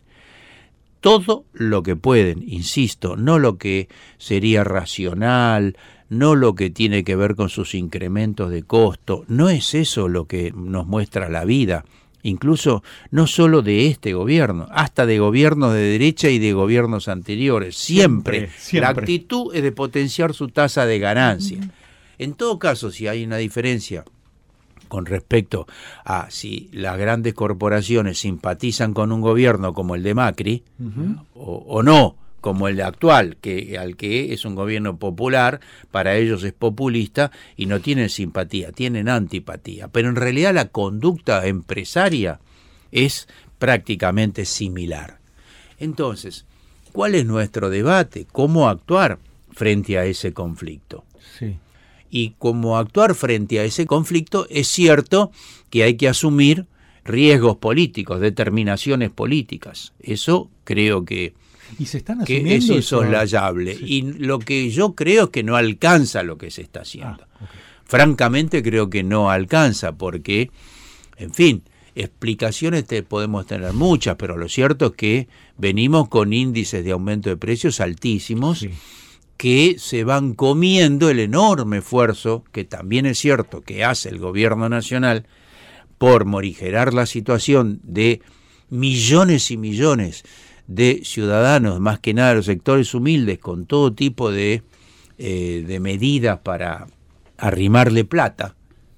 Todo lo que pueden, insisto, no lo que sería racional, no lo que tiene que ver con sus incrementos de costo, no es eso lo que nos muestra la vida. Incluso no solo de este gobierno, hasta de gobiernos de derecha y de gobiernos anteriores. Siempre, siempre, siempre. La actitud es de potenciar su tasa de ganancia. Uh-huh. En todo caso, si hay una diferencia con respecto a si las grandes corporaciones simpatizan con un gobierno como el de Macri, uh-huh. o, o no, como el actual, que al que es un gobierno popular, para ellos es populista y no tienen simpatía, tienen antipatía. Pero en realidad la conducta empresaria es prácticamente similar. Entonces, ¿cuál es nuestro debate? ¿Cómo actuar frente a ese conflicto? Sí. Y cómo actuar frente a ese conflicto, es cierto que hay que asumir riesgos políticos, determinaciones políticas. Eso creo que ¿Y se están que asumiendo es insoslayable. Sí. Y lo que yo creo es que no alcanza lo que se está haciendo. Ah, okay. Francamente creo que no alcanza porque, en fin, explicaciones te podemos tener muchas, pero lo cierto es que venimos con índices de aumento de precios altísimos, sí, que se van comiendo el enorme esfuerzo, que también es cierto que hace el gobierno nacional, por morigerar la situación de millones y millones de ciudadanos, más que nada de los sectores humildes, con todo tipo de, eh, de medidas para arrimarle plata.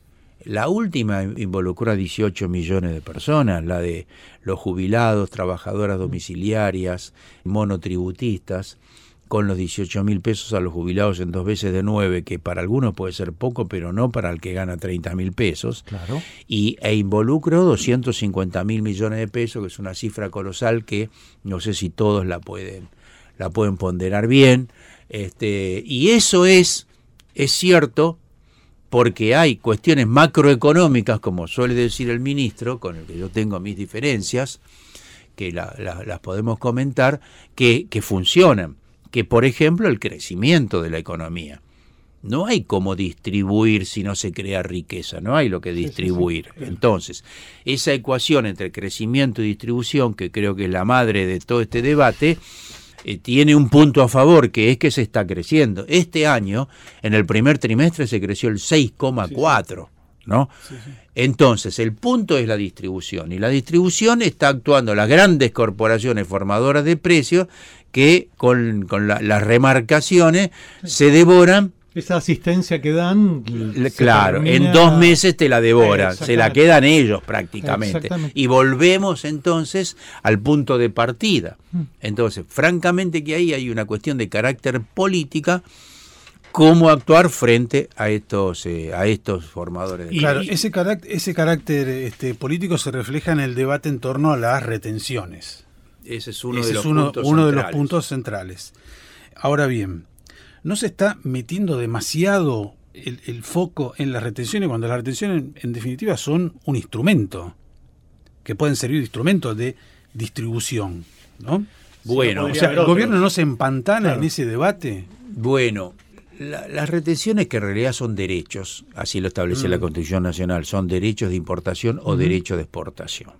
La última involucró a dieciocho millones de personas, la de los jubilados, trabajadoras domiciliarias, monotributistas, con los dieciocho mil pesos a los jubilados en dos veces de nueve, que para algunos puede ser poco, pero no para el que gana treinta mil pesos. Claro. Y, e involucró doscientos cincuenta mil millones de pesos, que es una cifra colosal que no sé si todos la pueden, la pueden ponderar bien. Este, y eso es, es cierto, porque hay cuestiones macroeconómicas, como suele decir el ministro, con el que yo tengo mis diferencias, que la, la, las podemos comentar, que, que funcionan. Que, por ejemplo, el crecimiento de la economía. No hay cómo distribuir si no se crea riqueza, no hay lo que distribuir. Sí, sí, sí. Entonces, esa ecuación entre crecimiento y distribución, que creo que es la madre de todo este debate, eh, tiene un punto a favor, que es que se está creciendo. Este año, en el primer trimestre, se creció el seis coma cuatro, sí, sí. ¿no? Sí, sí. Entonces, el punto es la distribución, y la distribución está actuando las grandes corporaciones formadoras de precios que con, con la, las remarcaciones sí. se devoran. Esa asistencia que dan, claro, termina... en dos meses te la devoran, se la quedan ellos prácticamente. Y volvemos entonces al punto de partida. Entonces, francamente que ahí hay una cuestión de carácter política, cómo actuar frente a estos eh, a estos formadores de y, claro, ese carácter, ese carácter este, político se refleja en el debate en torno a las retenciones. Ese es uno, ese de, los es uno, puntos uno de los puntos centrales. Ahora bien, ¿no se está metiendo demasiado el, el foco en las retenciones cuando las retenciones en, en definitiva son un instrumento, que pueden servir de instrumento de distribución, ¿no? Bueno, o sea, ¿el gobierno no se empantana claro. en ese debate? Bueno, la, las retenciones, que en realidad son derechos, así lo establece mm. la Constitución Nacional, son derechos de importación o mm. derechos de exportación.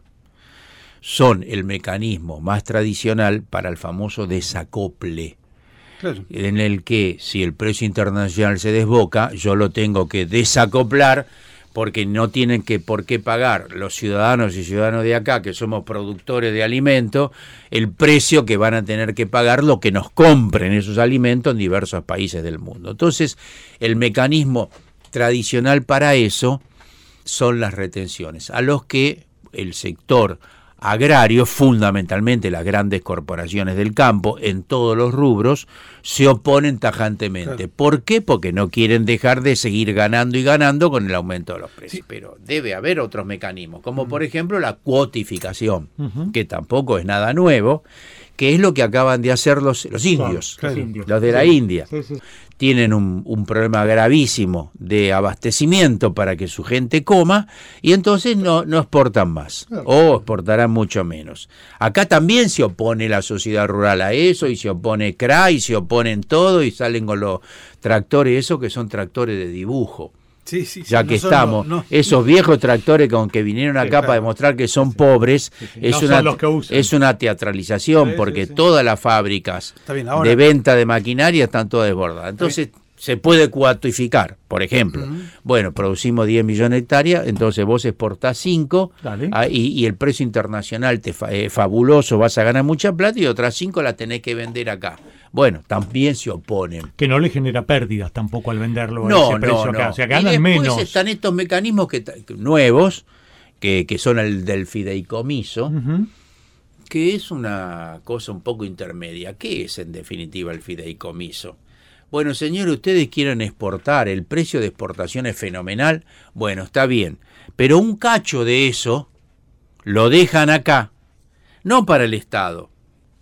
Son el mecanismo más tradicional para el famoso desacople, claro. en el que si el precio internacional se desboca, yo lo tengo que desacoplar, porque no tienen que por qué pagar los ciudadanos y ciudadanos de acá, que somos productores de alimentos, el precio que van a tener que pagar lo que nos compren esos alimentos en diversos países del mundo. Entonces, el mecanismo tradicional para eso son las retenciones, a los que el sector agrario, fundamentalmente las grandes corporaciones del campo, en todos los rubros, se oponen tajantemente. Claro. ¿Por qué? Porque no quieren dejar de seguir ganando y ganando con el aumento de los precios. Sí. Pero debe haber otros mecanismos, como uh-huh. por ejemplo la cuotificación, uh-huh. que tampoco es nada nuevo, que es lo que acaban de hacer los, los indios, claro, claro. los de la sí. India. Sí, sí. Tienen un, un problema gravísimo de abastecimiento para que su gente coma, y entonces no, no exportan más, claro. o exportarán mucho menos. Acá también se opone la sociedad rural a eso, y se opone C R A, y se oponen todo, y salen con los tractores, esos que son tractores de dibujo. Sí, sí, ya sí, que no son, estamos, no, no. esos viejos tractores con que vinieron acá sí, claro. para demostrar que son sí, pobres, sí, sí. Es, no una, es una teatralización, sí, porque sí, sí. todas las fábricas bien, ahora, de venta de maquinaria están todas desbordadas. Entonces se puede cuantificar, por ejemplo, uh-huh. bueno, producimos diez millones de hectáreas, entonces vos exportás cinco, ah, y, y el precio internacional te fa, eh, fabuloso, vas a ganar mucha plata, y otras cinco las tenés que vender acá. Bueno, también se oponen. Que no le genera pérdidas tampoco al venderlo a no, ese precio no, acá. No. O sea, ganan y después menos. Están estos mecanismos que, nuevos, que, que son el del fideicomiso, uh-huh. que es una cosa un poco intermedia. ¿Qué es en definitiva el fideicomiso? Bueno, señores, ustedes quieren exportar, el precio de exportación es fenomenal, bueno, está bien, pero un cacho de eso lo dejan acá, no para el Estado,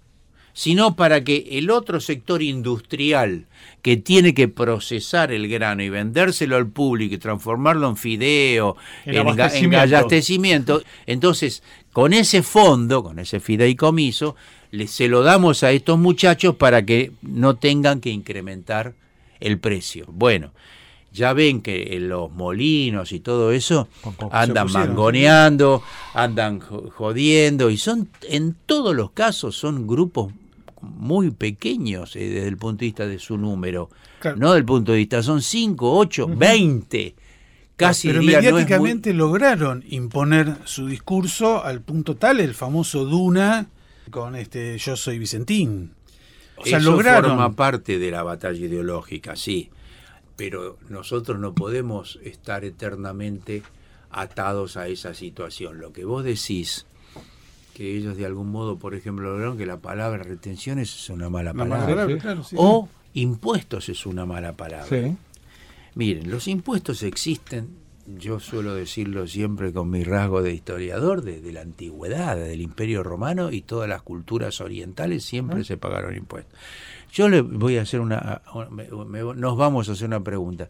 sino para que el otro sector industrial que tiene que procesar el grano y vendérselo al público y transformarlo en fideo, en, en, en abastecimiento, entonces con ese fondo, con ese fideicomiso, le, se lo damos a estos muchachos para que no tengan que incrementar el precio. Bueno, ya ven que los molinos y todo eso andan mangoneando, andan jodiendo, y son, en todos los casos, son grupos muy pequeños eh, desde el punto de vista de su número, claro. no del punto de vista, son cinco, ocho, veinte. Casi pero diría, mediáticamente no es muy... lograron imponer su discurso al punto tal, el famoso Duna con este Yo soy Vicentín. O sea, eso lograron. Forma parte de la batalla ideológica, sí, pero nosotros no podemos estar eternamente atados a esa situación. Lo que vos decís, que ellos de algún modo, por ejemplo, lograron que la palabra retenciones es una mala palabra, una mala palabra sí. claro, sí, o sí. impuestos es una mala palabra. Sí. Miren, los impuestos existen yo suelo decirlo siempre con mi rasgo de historiador, desde de la antigüedad, desde el Imperio Romano y todas las culturas orientales siempre ¿Ah? se pagaron impuestos. Yo le voy a hacer una, me, me, nos vamos a hacer una pregunta.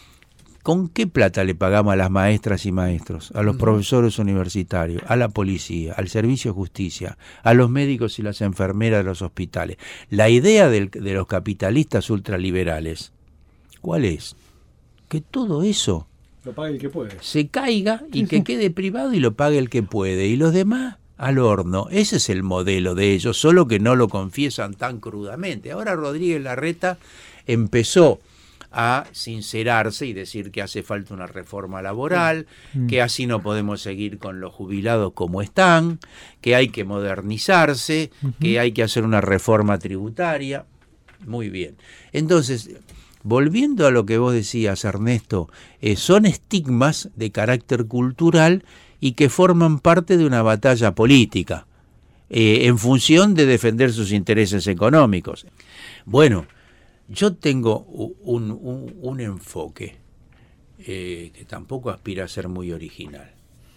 ¿Con qué plata le pagamos a las maestras y maestros, a los uh-huh. profesores universitarios, a la policía, al servicio de justicia, a los médicos y las enfermeras de los hospitales? La idea del, de los capitalistas ultraliberales, ¿cuál es? Que todo eso lo pague el que puede. Se caiga y que quede privado y lo pague el que puede. Y los demás al horno. Ese es el modelo de ellos, solo que no lo confiesan tan crudamente. Ahora Rodríguez Larreta empezó a sincerarse y decir que hace falta una reforma laboral, mm. que así no podemos seguir con los jubilados como están, que hay que modernizarse, uh-huh. que hay que hacer una reforma tributaria. Muy bien. Entonces, volviendo a lo que vos decías, Ernesto, eh, son estigmas de carácter cultural y que forman parte de una batalla política, eh, en función de defender sus intereses económicos. Bueno, yo tengo un, un, un enfoque eh, que tampoco aspira a ser muy original.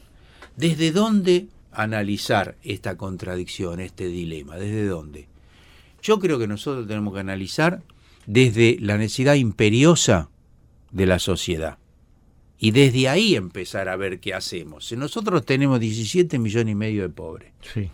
¿Desde dónde analizar esta contradicción, este dilema? ¿Desde dónde? Yo creo que nosotros tenemos que analizar desde la necesidad imperiosa de la sociedad. Y desde ahí empezar a ver qué hacemos. Si nosotros tenemos diecisiete millones y medio de pobres. Sí.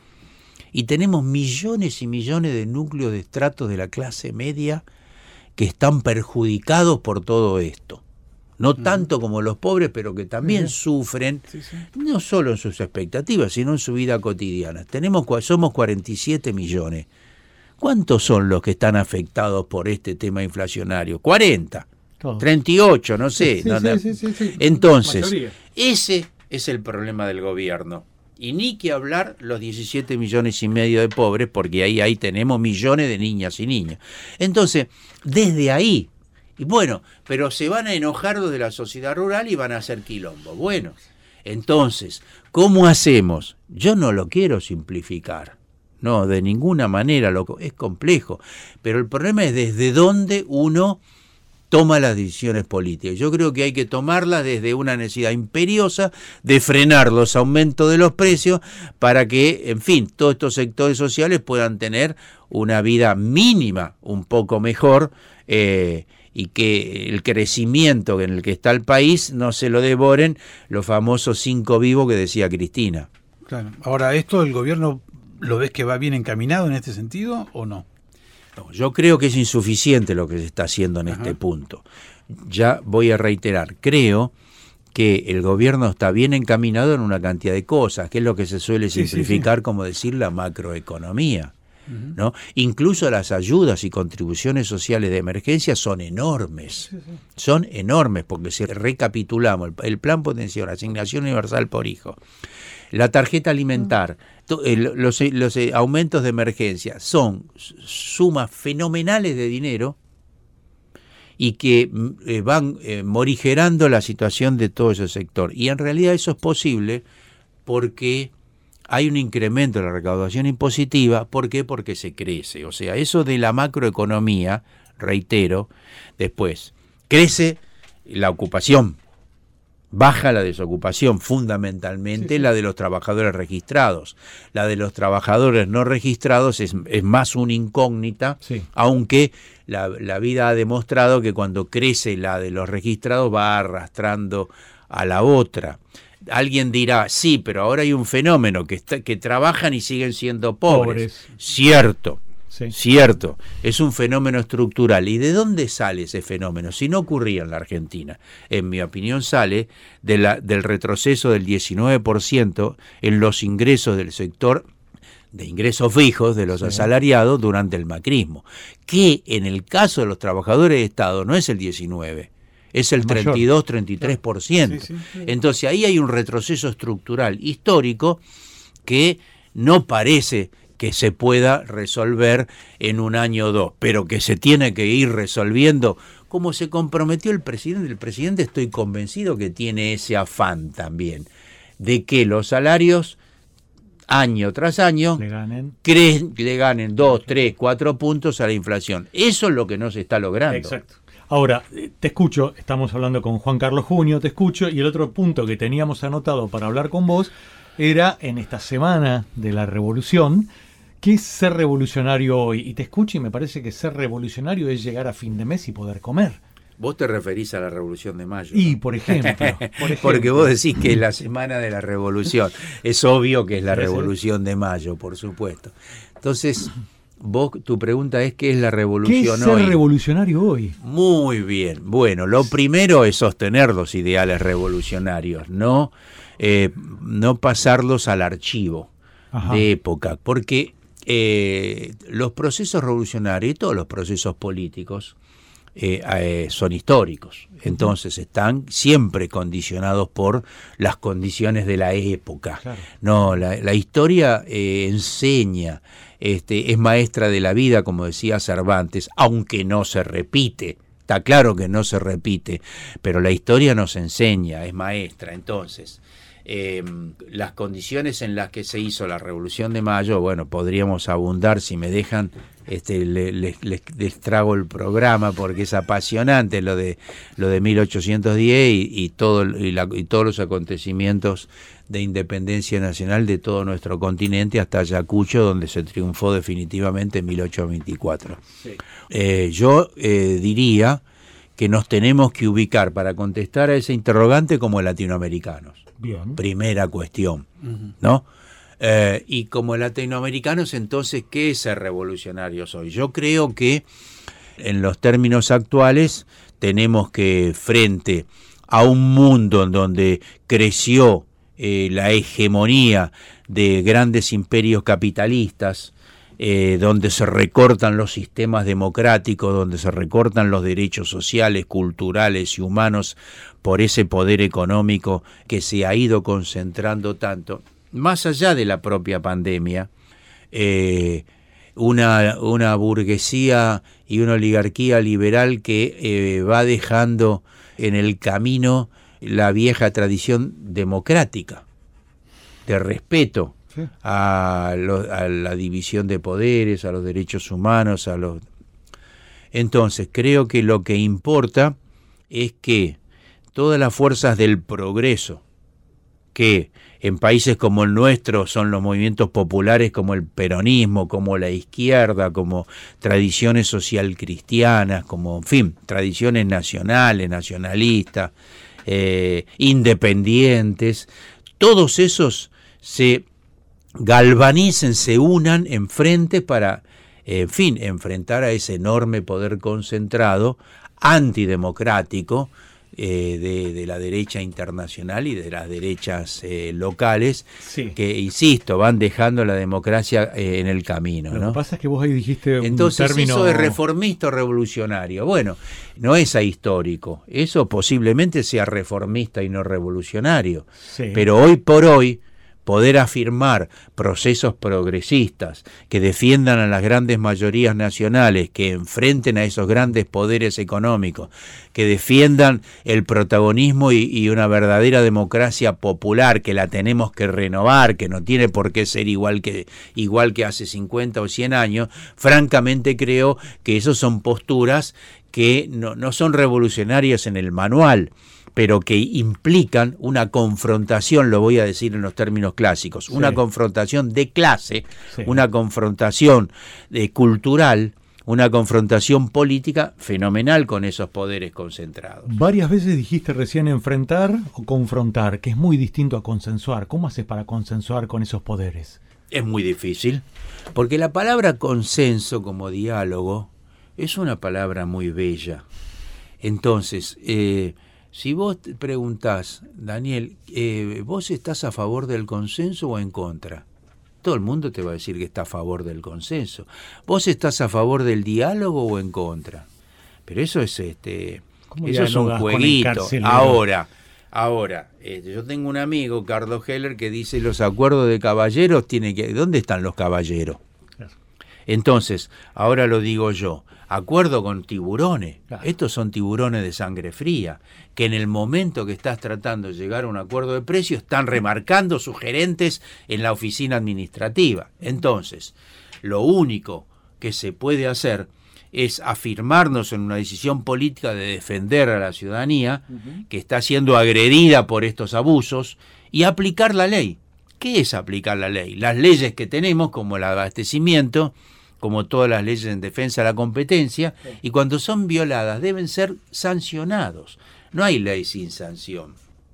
Y tenemos millones y millones de núcleos de estratos de la clase media que están perjudicados por todo esto. No uh-huh. tanto como los pobres, pero que también uh-huh. sufren, sí, sí. no solo en sus expectativas, sino en su vida cotidiana. Tenemos, somos cuarenta y siete millones. ¿Cuántos son los que están afectados por este tema inflacionario? cuarenta. Todo. treinta y ocho, no sé. Sí, no, sí, no. Sí, sí, sí. Entonces, Mayoría. Ese es el problema del gobierno. Y ni que hablar los diecisiete millones y medio de pobres, porque ahí, ahí tenemos millones de niñas y niños. Entonces, desde ahí, y bueno, pero se van a enojar los de la sociedad rural y van a hacer quilombo. Bueno, entonces, ¿cómo hacemos? Yo no lo quiero simplificar. No, de ninguna manera, loco, es complejo. Pero el problema es desde dónde uno toma las decisiones políticas. Yo creo que hay que tomarlas desde una necesidad imperiosa de frenar los aumentos de los precios para que, en fin, todos estos sectores sociales puedan tener una vida mínima un poco mejor eh, y que el crecimiento en el que está el país no se lo devoren los famosos cinco vivos que decía Cristina. Claro. Ahora, ¿esto el gobierno lo ves que va bien encaminado en este sentido o no? No, yo creo que es insuficiente lo que se está haciendo en Ajá. este punto. Ya voy a reiterar, creo que el gobierno está bien encaminado en una cantidad de cosas, que es lo que se suele sí, simplificar sí, sí. como decir la macroeconomía. Uh-huh. ¿no? Incluso las ayudas y contribuciones sociales de emergencia son enormes, sí, sí. son enormes, porque si recapitulamos el, el plan potencial, asignación universal por hijo, la tarjeta alimentar, to, eh, los, los eh, aumentos de emergencia son sumas fenomenales de dinero y que eh, van eh, morigerando la situación de todo ese sector. Y en realidad eso es posible porque hay un incremento de la recaudación impositiva. ¿Por qué? Porque se crece. O sea, eso de la macroeconomía, reitero, después crece la ocupación, baja la desocupación, fundamentalmente sí, sí. la de los trabajadores registrados. La de los trabajadores no registrados es, es más una incógnita, sí. aunque la, la vida ha demostrado que cuando crece la de los registrados va arrastrando a la otra. Alguien dirá, sí, pero ahora hay un fenómeno que, está, que trabajan y siguen siendo pobres. pobres. Cierto. Sí. Cierto, es un fenómeno estructural. ¿Y de dónde sale ese fenómeno? Si no ocurría en la Argentina, en mi opinión sale de la, del retroceso del diecinueve por ciento en los ingresos del sector de ingresos fijos de los sí. asalariados durante el macrismo, que en el caso de los trabajadores de Estado no es el diecinueve, es el treinta y dos, treinta y tres por ciento. Sí, sí, sí. Entonces ahí hay un retroceso estructural histórico que no parece que se pueda resolver en un año o dos, pero que se tiene que ir resolviendo, como se comprometió el presidente. El presidente, estoy convencido que tiene ese afán también, de que los salarios, año tras año, le ganen, cre- le ganen dos, tres, cuatro puntos a la inflación. Eso es lo que no se está logrando. Exacto. Ahora, te escucho, estamos hablando con Juan Carlos Junio, te escucho, y el otro punto que teníamos anotado para hablar con vos era en esta semana de la revolución, ¿qué es ser revolucionario hoy? Y te escucho y me parece que ser revolucionario es llegar a fin de mes y poder comer. Vos te referís a la Revolución de Mayo, Y, ¿no? por ejemplo, por ejemplo. Porque vos decís que es la semana de la Revolución. Es obvio que es la Sí, sí. Revolución de Mayo, por supuesto. Entonces, vos, tu pregunta es ¿qué es la ¿Qué revolución es ser hoy? revolucionario hoy? Muy bien. Bueno, lo primero es sostener los ideales revolucionarios, no, eh, no pasarlos al archivo Ajá. de época, porque eh, los procesos revolucionarios y todos los procesos políticos eh, eh, son históricos, entonces están siempre condicionados por las condiciones de la época. Claro. No, la, la historia eh, enseña, este, es maestra de la vida, como decía Cervantes, aunque no se repite. Está claro que no se repite, pero la historia nos enseña, es maestra. Entonces, eh, las condiciones en las que se hizo la Revolución de Mayo, bueno, podríamos abundar, si me dejan, este, les le, le, les trago el programa porque es apasionante lo de lo de mil ochocientos diez y, y, todo, y, la, y todos los acontecimientos de independencia nacional de todo nuestro continente hasta Ayacucho, donde se triunfó definitivamente en mil ochocientos veinticuatro. Sí. Eh, yo eh, diría que nos tenemos que ubicar para contestar a ese interrogante como latinoamericanos. Bien. Primera cuestión, Ujú. ¿no? Eh, y como latinoamericanos, entonces, ¿qué es ser revolucionarios hoy? Yo creo que en los términos actuales tenemos que, frente a un mundo en donde creció eh, la hegemonía de grandes imperios capitalistas, eh, donde se recortan los sistemas democráticos, donde se recortan los derechos sociales, culturales y humanos por ese poder económico que se ha ido concentrando tanto, más allá de la propia pandemia, eh, una, una burguesía y una oligarquía liberal que eh, va dejando en el camino la vieja tradición democrática, de respeto sí. a, lo, a la división de poderes, a los derechos humanos, a los... Entonces, creo que lo que importa es que todas las fuerzas del progreso, que en países como el nuestro son los movimientos populares como el peronismo, como la izquierda, como tradiciones social cristianas, como, en fin, tradiciones nacionales, nacionalistas, eh, independientes, todos esos se galvanicen, se unan en frente para, eh, en fin, enfrentar a ese enorme poder concentrado, antidemocrático, Eh, de, de la derecha internacional y de las derechas eh, locales, sí. que, insisto, van dejando la democracia eh, en el camino. Lo ¿no? que pasa es que vos ahí dijiste Entonces, un término... eso es reformista o revolucionario. Bueno, no es ahistórico. Eso posiblemente sea reformista y no revolucionario. Sí. Pero hoy por hoy, poder afirmar procesos progresistas que defiendan a las grandes mayorías nacionales, que enfrenten a esos grandes poderes económicos, que defiendan el protagonismo y, y una verdadera democracia popular, que la tenemos que renovar, que no tiene por qué ser igual que, igual que hace cincuenta o cien años, francamente creo que esas son posturas que no, no son revolucionarias en el manual, pero que implican una confrontación, lo voy a decir en los términos clásicos, sí. una confrontación de clase, sí. una confrontación de cultural, una confrontación política fenomenal con esos poderes concentrados. Varias veces dijiste recién enfrentar o confrontar, que es muy distinto a consensuar. ¿Cómo haces para consensuar con esos poderes? Es muy difícil, porque la palabra consenso como diálogo es una palabra muy bella. Entonces, eh, si vos te preguntás, Daniel, eh, ¿vos estás a favor del consenso o en contra? Todo el mundo te va a decir que está a favor del consenso. ¿Vos estás a favor del diálogo o en contra? Pero eso es este, eso es un jueguito. Ahora, ahora, eh, yo tengo un amigo, Carlos Heller, que dice los acuerdos de caballeros tienen que. ¿Dónde están los caballeros? Entonces, ahora lo digo yo. Acuerdo con tiburones, claro. Estos son tiburones de sangre fría, que en el momento que estás tratando de llegar a un acuerdo de precio están remarcando sus gerentes en la oficina administrativa. Entonces, lo único que se puede hacer es afirmarnos en una decisión política de defender a la ciudadanía uh-huh. que está siendo agredida por estos abusos y aplicar la ley. ¿Qué es aplicar la ley? Las leyes que tenemos, como el abastecimiento, como todas las leyes en defensa de la competencia, sí. y cuando son violadas deben ser sancionados. No hay ley sin sanción.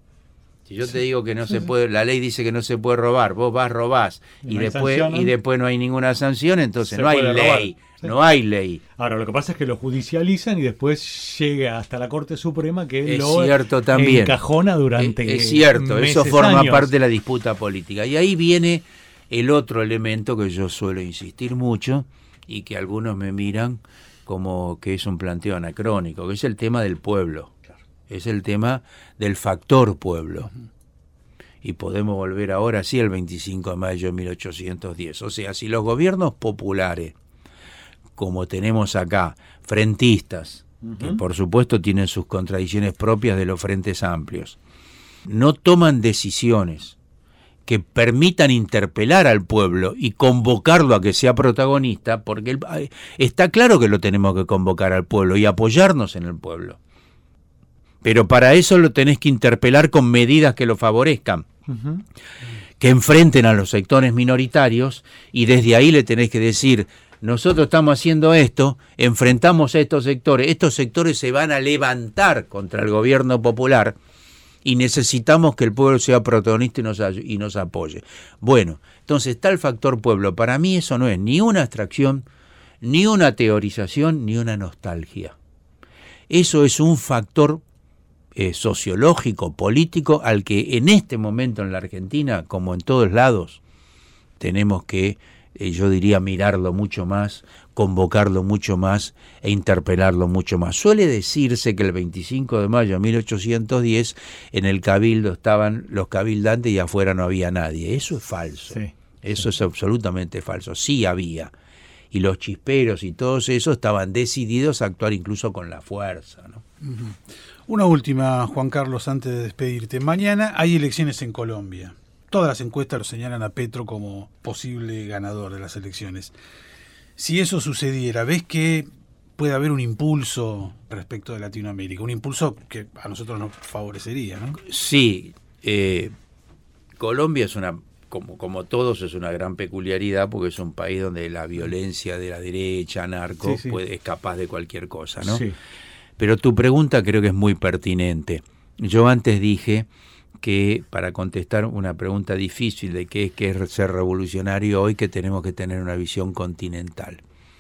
Si yo sí. te digo que no sí. se puede, la ley dice que no se puede robar, vos vas, robás, y, y, no después, y después no hay ninguna sanción, entonces se no hay ley, sí. no hay ley. Ahora, lo que pasa es que lo judicializan y después llega hasta la Corte Suprema que es lo cierto también. encajona durante Es, es cierto, meses, eso forma años. parte de la disputa política. Y ahí viene el otro elemento que yo suelo insistir mucho y que algunos me miran como que es un planteo anacrónico, que es el tema del pueblo. Es el tema del factor pueblo. Uh-huh. Y podemos volver ahora sí al veinticinco de mayo de mil ochocientos diez. O sea, si los gobiernos populares, como tenemos acá, frentistas, uh-huh. que por supuesto tienen sus contradicciones propias de los frentes amplios, no toman decisiones que permitan interpelar al pueblo y convocarlo a que sea protagonista, porque el, está claro que lo tenemos que convocar al pueblo y apoyarnos en el pueblo. Pero para eso lo tenés que interpelar con medidas que lo favorezcan, uh-huh. que enfrenten a los sectores minoritarios, y desde ahí le tenés que decir, nosotros estamos haciendo esto, enfrentamos a estos sectores, estos sectores se van a levantar contra el gobierno popular y necesitamos que el pueblo sea protagonista y nos, y nos apoye. Bueno, entonces está el factor pueblo. Para mí eso no es ni una abstracción, ni una teorización, ni una nostalgia. Eso es un factor Eh, sociológico, político, al que en este momento en la Argentina, como en todos lados, tenemos que, eh, yo diría, mirarlo mucho más, convocarlo mucho más e interpelarlo mucho más. Suele decirse que el veinticinco de mayo de mil ochocientos diez en el cabildo estaban los cabildantes y afuera no había nadie. Eso es falso. Sí, Eso sí. es absolutamente falso. Sí había. Y los chisperos y todos esos estaban decididos a actuar incluso con la fuerza, ¿no? Uh-huh. Una última, Juan Carlos, antes de despedirte. Mañana hay elecciones en Colombia. Todas las encuestas lo señalan a Petro como posible ganador de las elecciones. Si eso sucediera, ¿ves que puede haber un impulso respecto de Latinoamérica? Un impulso que a nosotros nos favorecería, ¿no? Sí. Eh, Colombia es una, como, como todos, es una gran peculiaridad porque es un país donde la violencia de la derecha, narco, sí, sí. Puede, es capaz de cualquier cosa, ¿no? Sí. Pero tu pregunta creo que es muy pertinente. Yo antes dije que para contestar una pregunta difícil de qué es, qué es ser revolucionario hoy, que tenemos que tener una visión continental.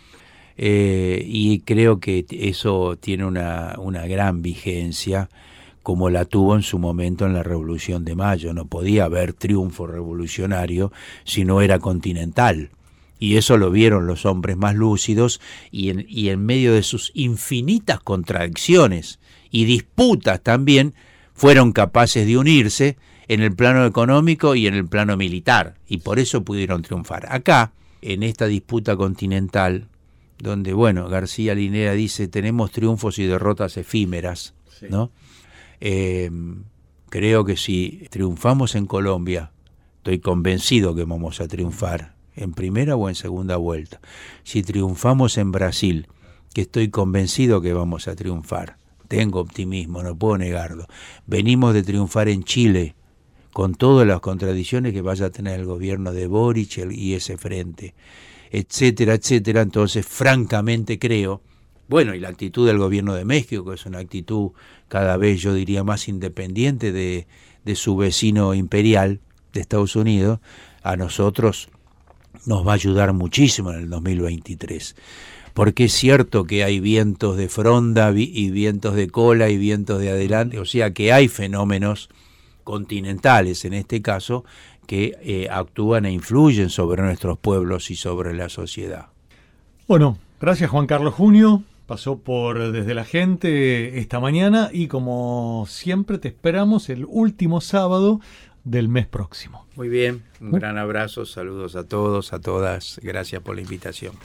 Eh, y creo que eso tiene una, una gran vigencia, como la tuvo en su momento en la Revolución de Mayo. No podía haber triunfo revolucionario si no era continental. Y eso lo vieron los hombres más lúcidos, y en, y en medio de sus infinitas contradicciones y disputas también fueron capaces de unirse en el plano económico y en el plano militar, y por eso pudieron triunfar. Acá, en esta disputa continental, donde, bueno, García Linera dice, tenemos triunfos y derrotas efímeras, sí. ¿no? Eh, creo que si triunfamos en Colombia, estoy convencido que vamos a triunfar en primera o en segunda vuelta. Si triunfamos en Brasil, que estoy convencido que vamos a triunfar, tengo optimismo, no puedo negarlo. Venimos de triunfar en Chile, con todas las contradicciones que vaya a tener el gobierno de Boric y ese frente, etcétera, etcétera. Entonces, francamente creo, bueno, y la actitud del gobierno de México, que es una actitud cada vez, yo diría, más independiente de, de su vecino imperial, de Estados Unidos, a nosotros nos va a ayudar muchísimo en el dos mil veintitrés, porque es cierto que hay vientos de fronda y vientos de cola y vientos de adelante, o sea que hay fenómenos continentales en este caso que eh, actúan e influyen sobre nuestros pueblos y sobre la sociedad. Bueno, gracias Juan Carlos Junio, pasó por Desde la Gente esta mañana y como siempre te esperamos el último sábado del mes próximo. Muy bien, un gran abrazo, saludos a todos, a todas, gracias por la invitación.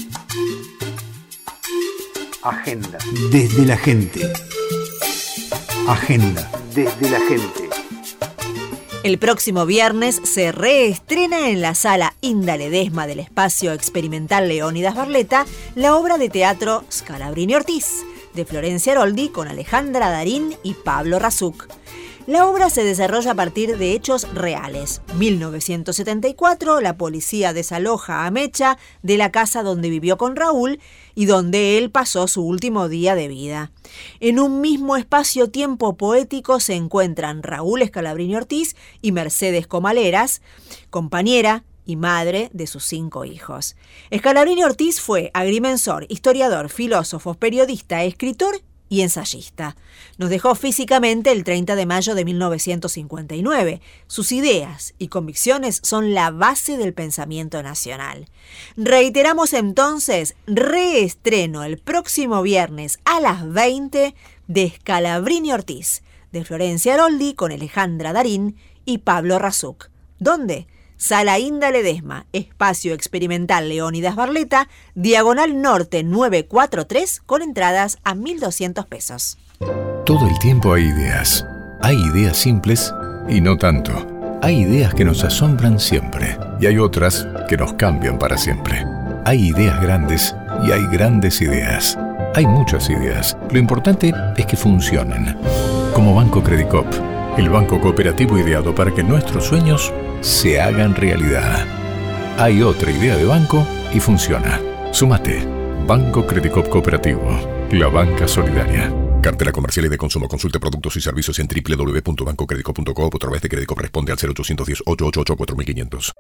Agenda. Desde la Gente. Agenda. Desde la Gente. El próximo viernes se reestrena en la Sala Inda Ledesma del Espacio Experimental Leónidas Barletta la obra de teatro Scalabrini Ortiz, de Florencia Aroldi con Alejandra Darín y Pablo Razuk. La obra se desarrolla a partir de hechos reales. mil novecientos setenta y cuatro, la policía desaloja a Mecha de la casa donde vivió con Raúl y donde él pasó su último día de vida. En un mismo espacio-tiempo poético se encuentran Raúl Scalabrini Ortiz y Mercedes Comaleras, compañera y madre de sus cinco hijos. Scalabrini Ortiz fue agrimensor, historiador, filósofo, periodista, escritor y ensayista. Nos dejó físicamente el treinta de mayo de mil novecientos cincuenta y nueve. Sus ideas y convicciones son la base del pensamiento nacional. Reiteramos entonces, reestreno el próximo viernes a las veinte de Scalabrini Ortiz, de Florencia Aroldi con Alejandra Darín y Pablo Razuk. ¿Dónde? Sala Inda Ledesma, Espacio Experimental Leónidas Barletta, Diagonal Norte novecientos cuarenta y tres, con entradas a mil doscientos pesos. Todo el tiempo hay ideas. Hay ideas simples y no tanto. Hay ideas que nos asombran siempre y hay otras que nos cambian para siempre. Hay ideas grandes y hay grandes ideas. Hay muchas ideas. Lo importante es que funcionen. Como Banco Credicop, el banco cooperativo ideado para que nuestros sueños se hagan realidad. Hay otra idea de banco y funciona. Súmate. Banco Credicop Cooperativo. La banca solidaria. Cartera comercial y de consumo. Consulte productos y servicios en doble u doble u doble u punto banco credicop punto com o a través de Credicop. Responde al cero ochocientos diez, ochocientos ochenta y ocho, cuatro mil quinientos.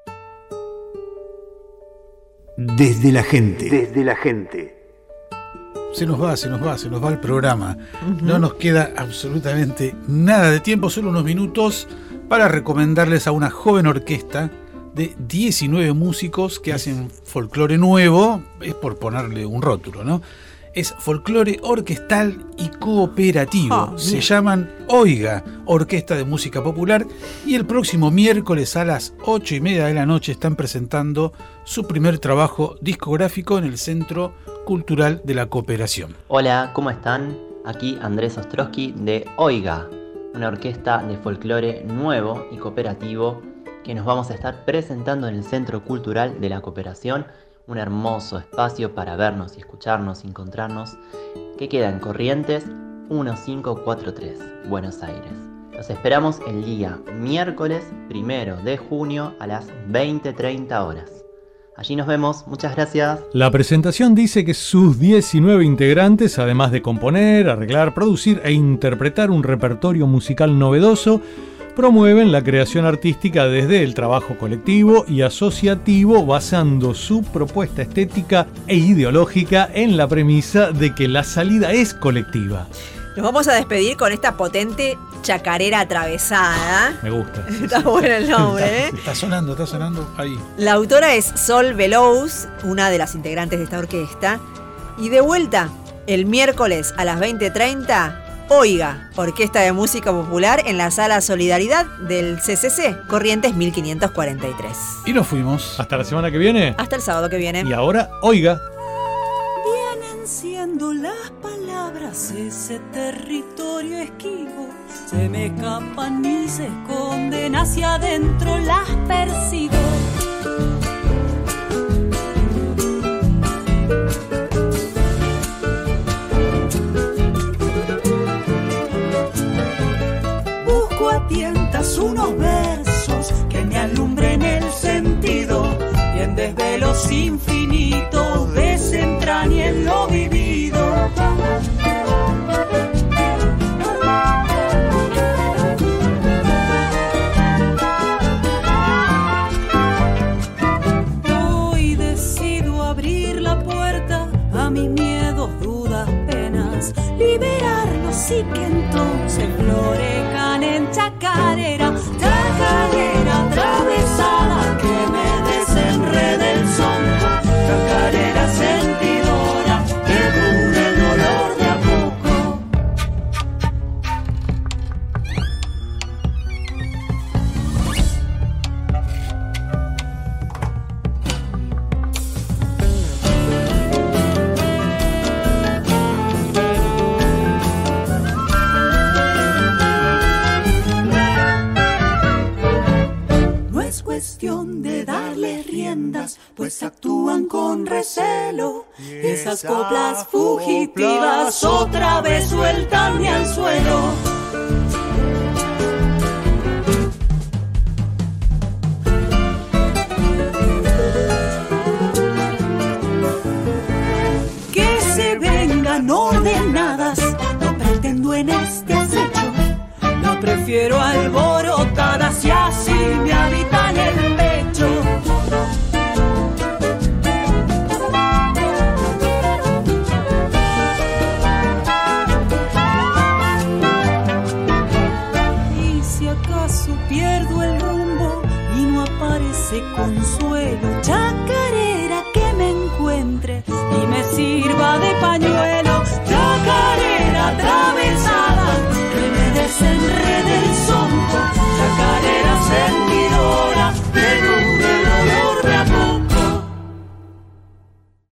Desde la gente. Desde la gente. Se nos va, se nos va, se nos va el programa. Uh-huh. No nos queda absolutamente nada de tiempo, solo unos minutos para recomendarles a una joven orquesta de diecinueve músicos que hacen folclore nuevo, es por ponerle un rótulo, ¿no? Es folclore orquestal y cooperativo. Oh, Se bien. llaman Oiga, Orquesta de Música Popular, y el próximo miércoles a las ocho y media de la noche están presentando su primer trabajo discográfico en el Centro Cultural de la Cooperación. Hola, ¿cómo están? Aquí Andrés Ostrowski de Oiga, una orquesta de folclore nuevo y cooperativo que nos vamos a estar presentando en el Centro Cultural de la Cooperación, un hermoso espacio para vernos y escucharnos y encontrarnos, que queda en Corrientes mil quinientos cuarenta y tres, Buenos Aires. Los esperamos el día miércoles primero de junio a las veinte treinta horas. Allí nos vemos, muchas gracias. La presentación dice que sus diecinueve integrantes, además de componer, arreglar, producir e interpretar un repertorio musical novedoso, promueven la creación artística desde el trabajo colectivo y asociativo, basando su propuesta estética e ideológica en la premisa de que la salida es colectiva. Nos vamos a despedir con esta potente chacarera atravesada. Me gusta. Está bueno el nombre, ¿eh? Está, está sonando, está sonando ahí. La autora es Sol Velouz, una de las integrantes de esta orquesta. Y de vuelta, el miércoles a las veinte treinta, Oiga, Orquesta de Música Popular en la Sala Solidaridad del C C C, Corrientes mil quinientos cuarenta y tres. Y nos fuimos. Hasta la semana que viene. Hasta el sábado que viene. Y ahora, Oiga. Vienen siendo las palabras ese territorio esquivo. Se me escapan y se esconden, hacia adentro las persigo. Busco a tientas unos versos que me alumbren el sentido y en desvelos infinitos desentrañen lo vivido. Hoy decido abrir la puerta a mis miedos, dudas, penas, liberarlos y que entonces florezcan en chacarera, chacarera atravesada que me desenrede el son, chacarera sentidora que cure el dolor de a poco. riendas, pues actúan con recelo. Esas coplas fugitivas otra vez sueltan mi anzuelo. Que se vengan ordenadas, no pretendo en este acecho. No prefiero alborotadas y así me habitan el pecho. Y si acaso pierdo el rumbo y no aparece consuelo, ya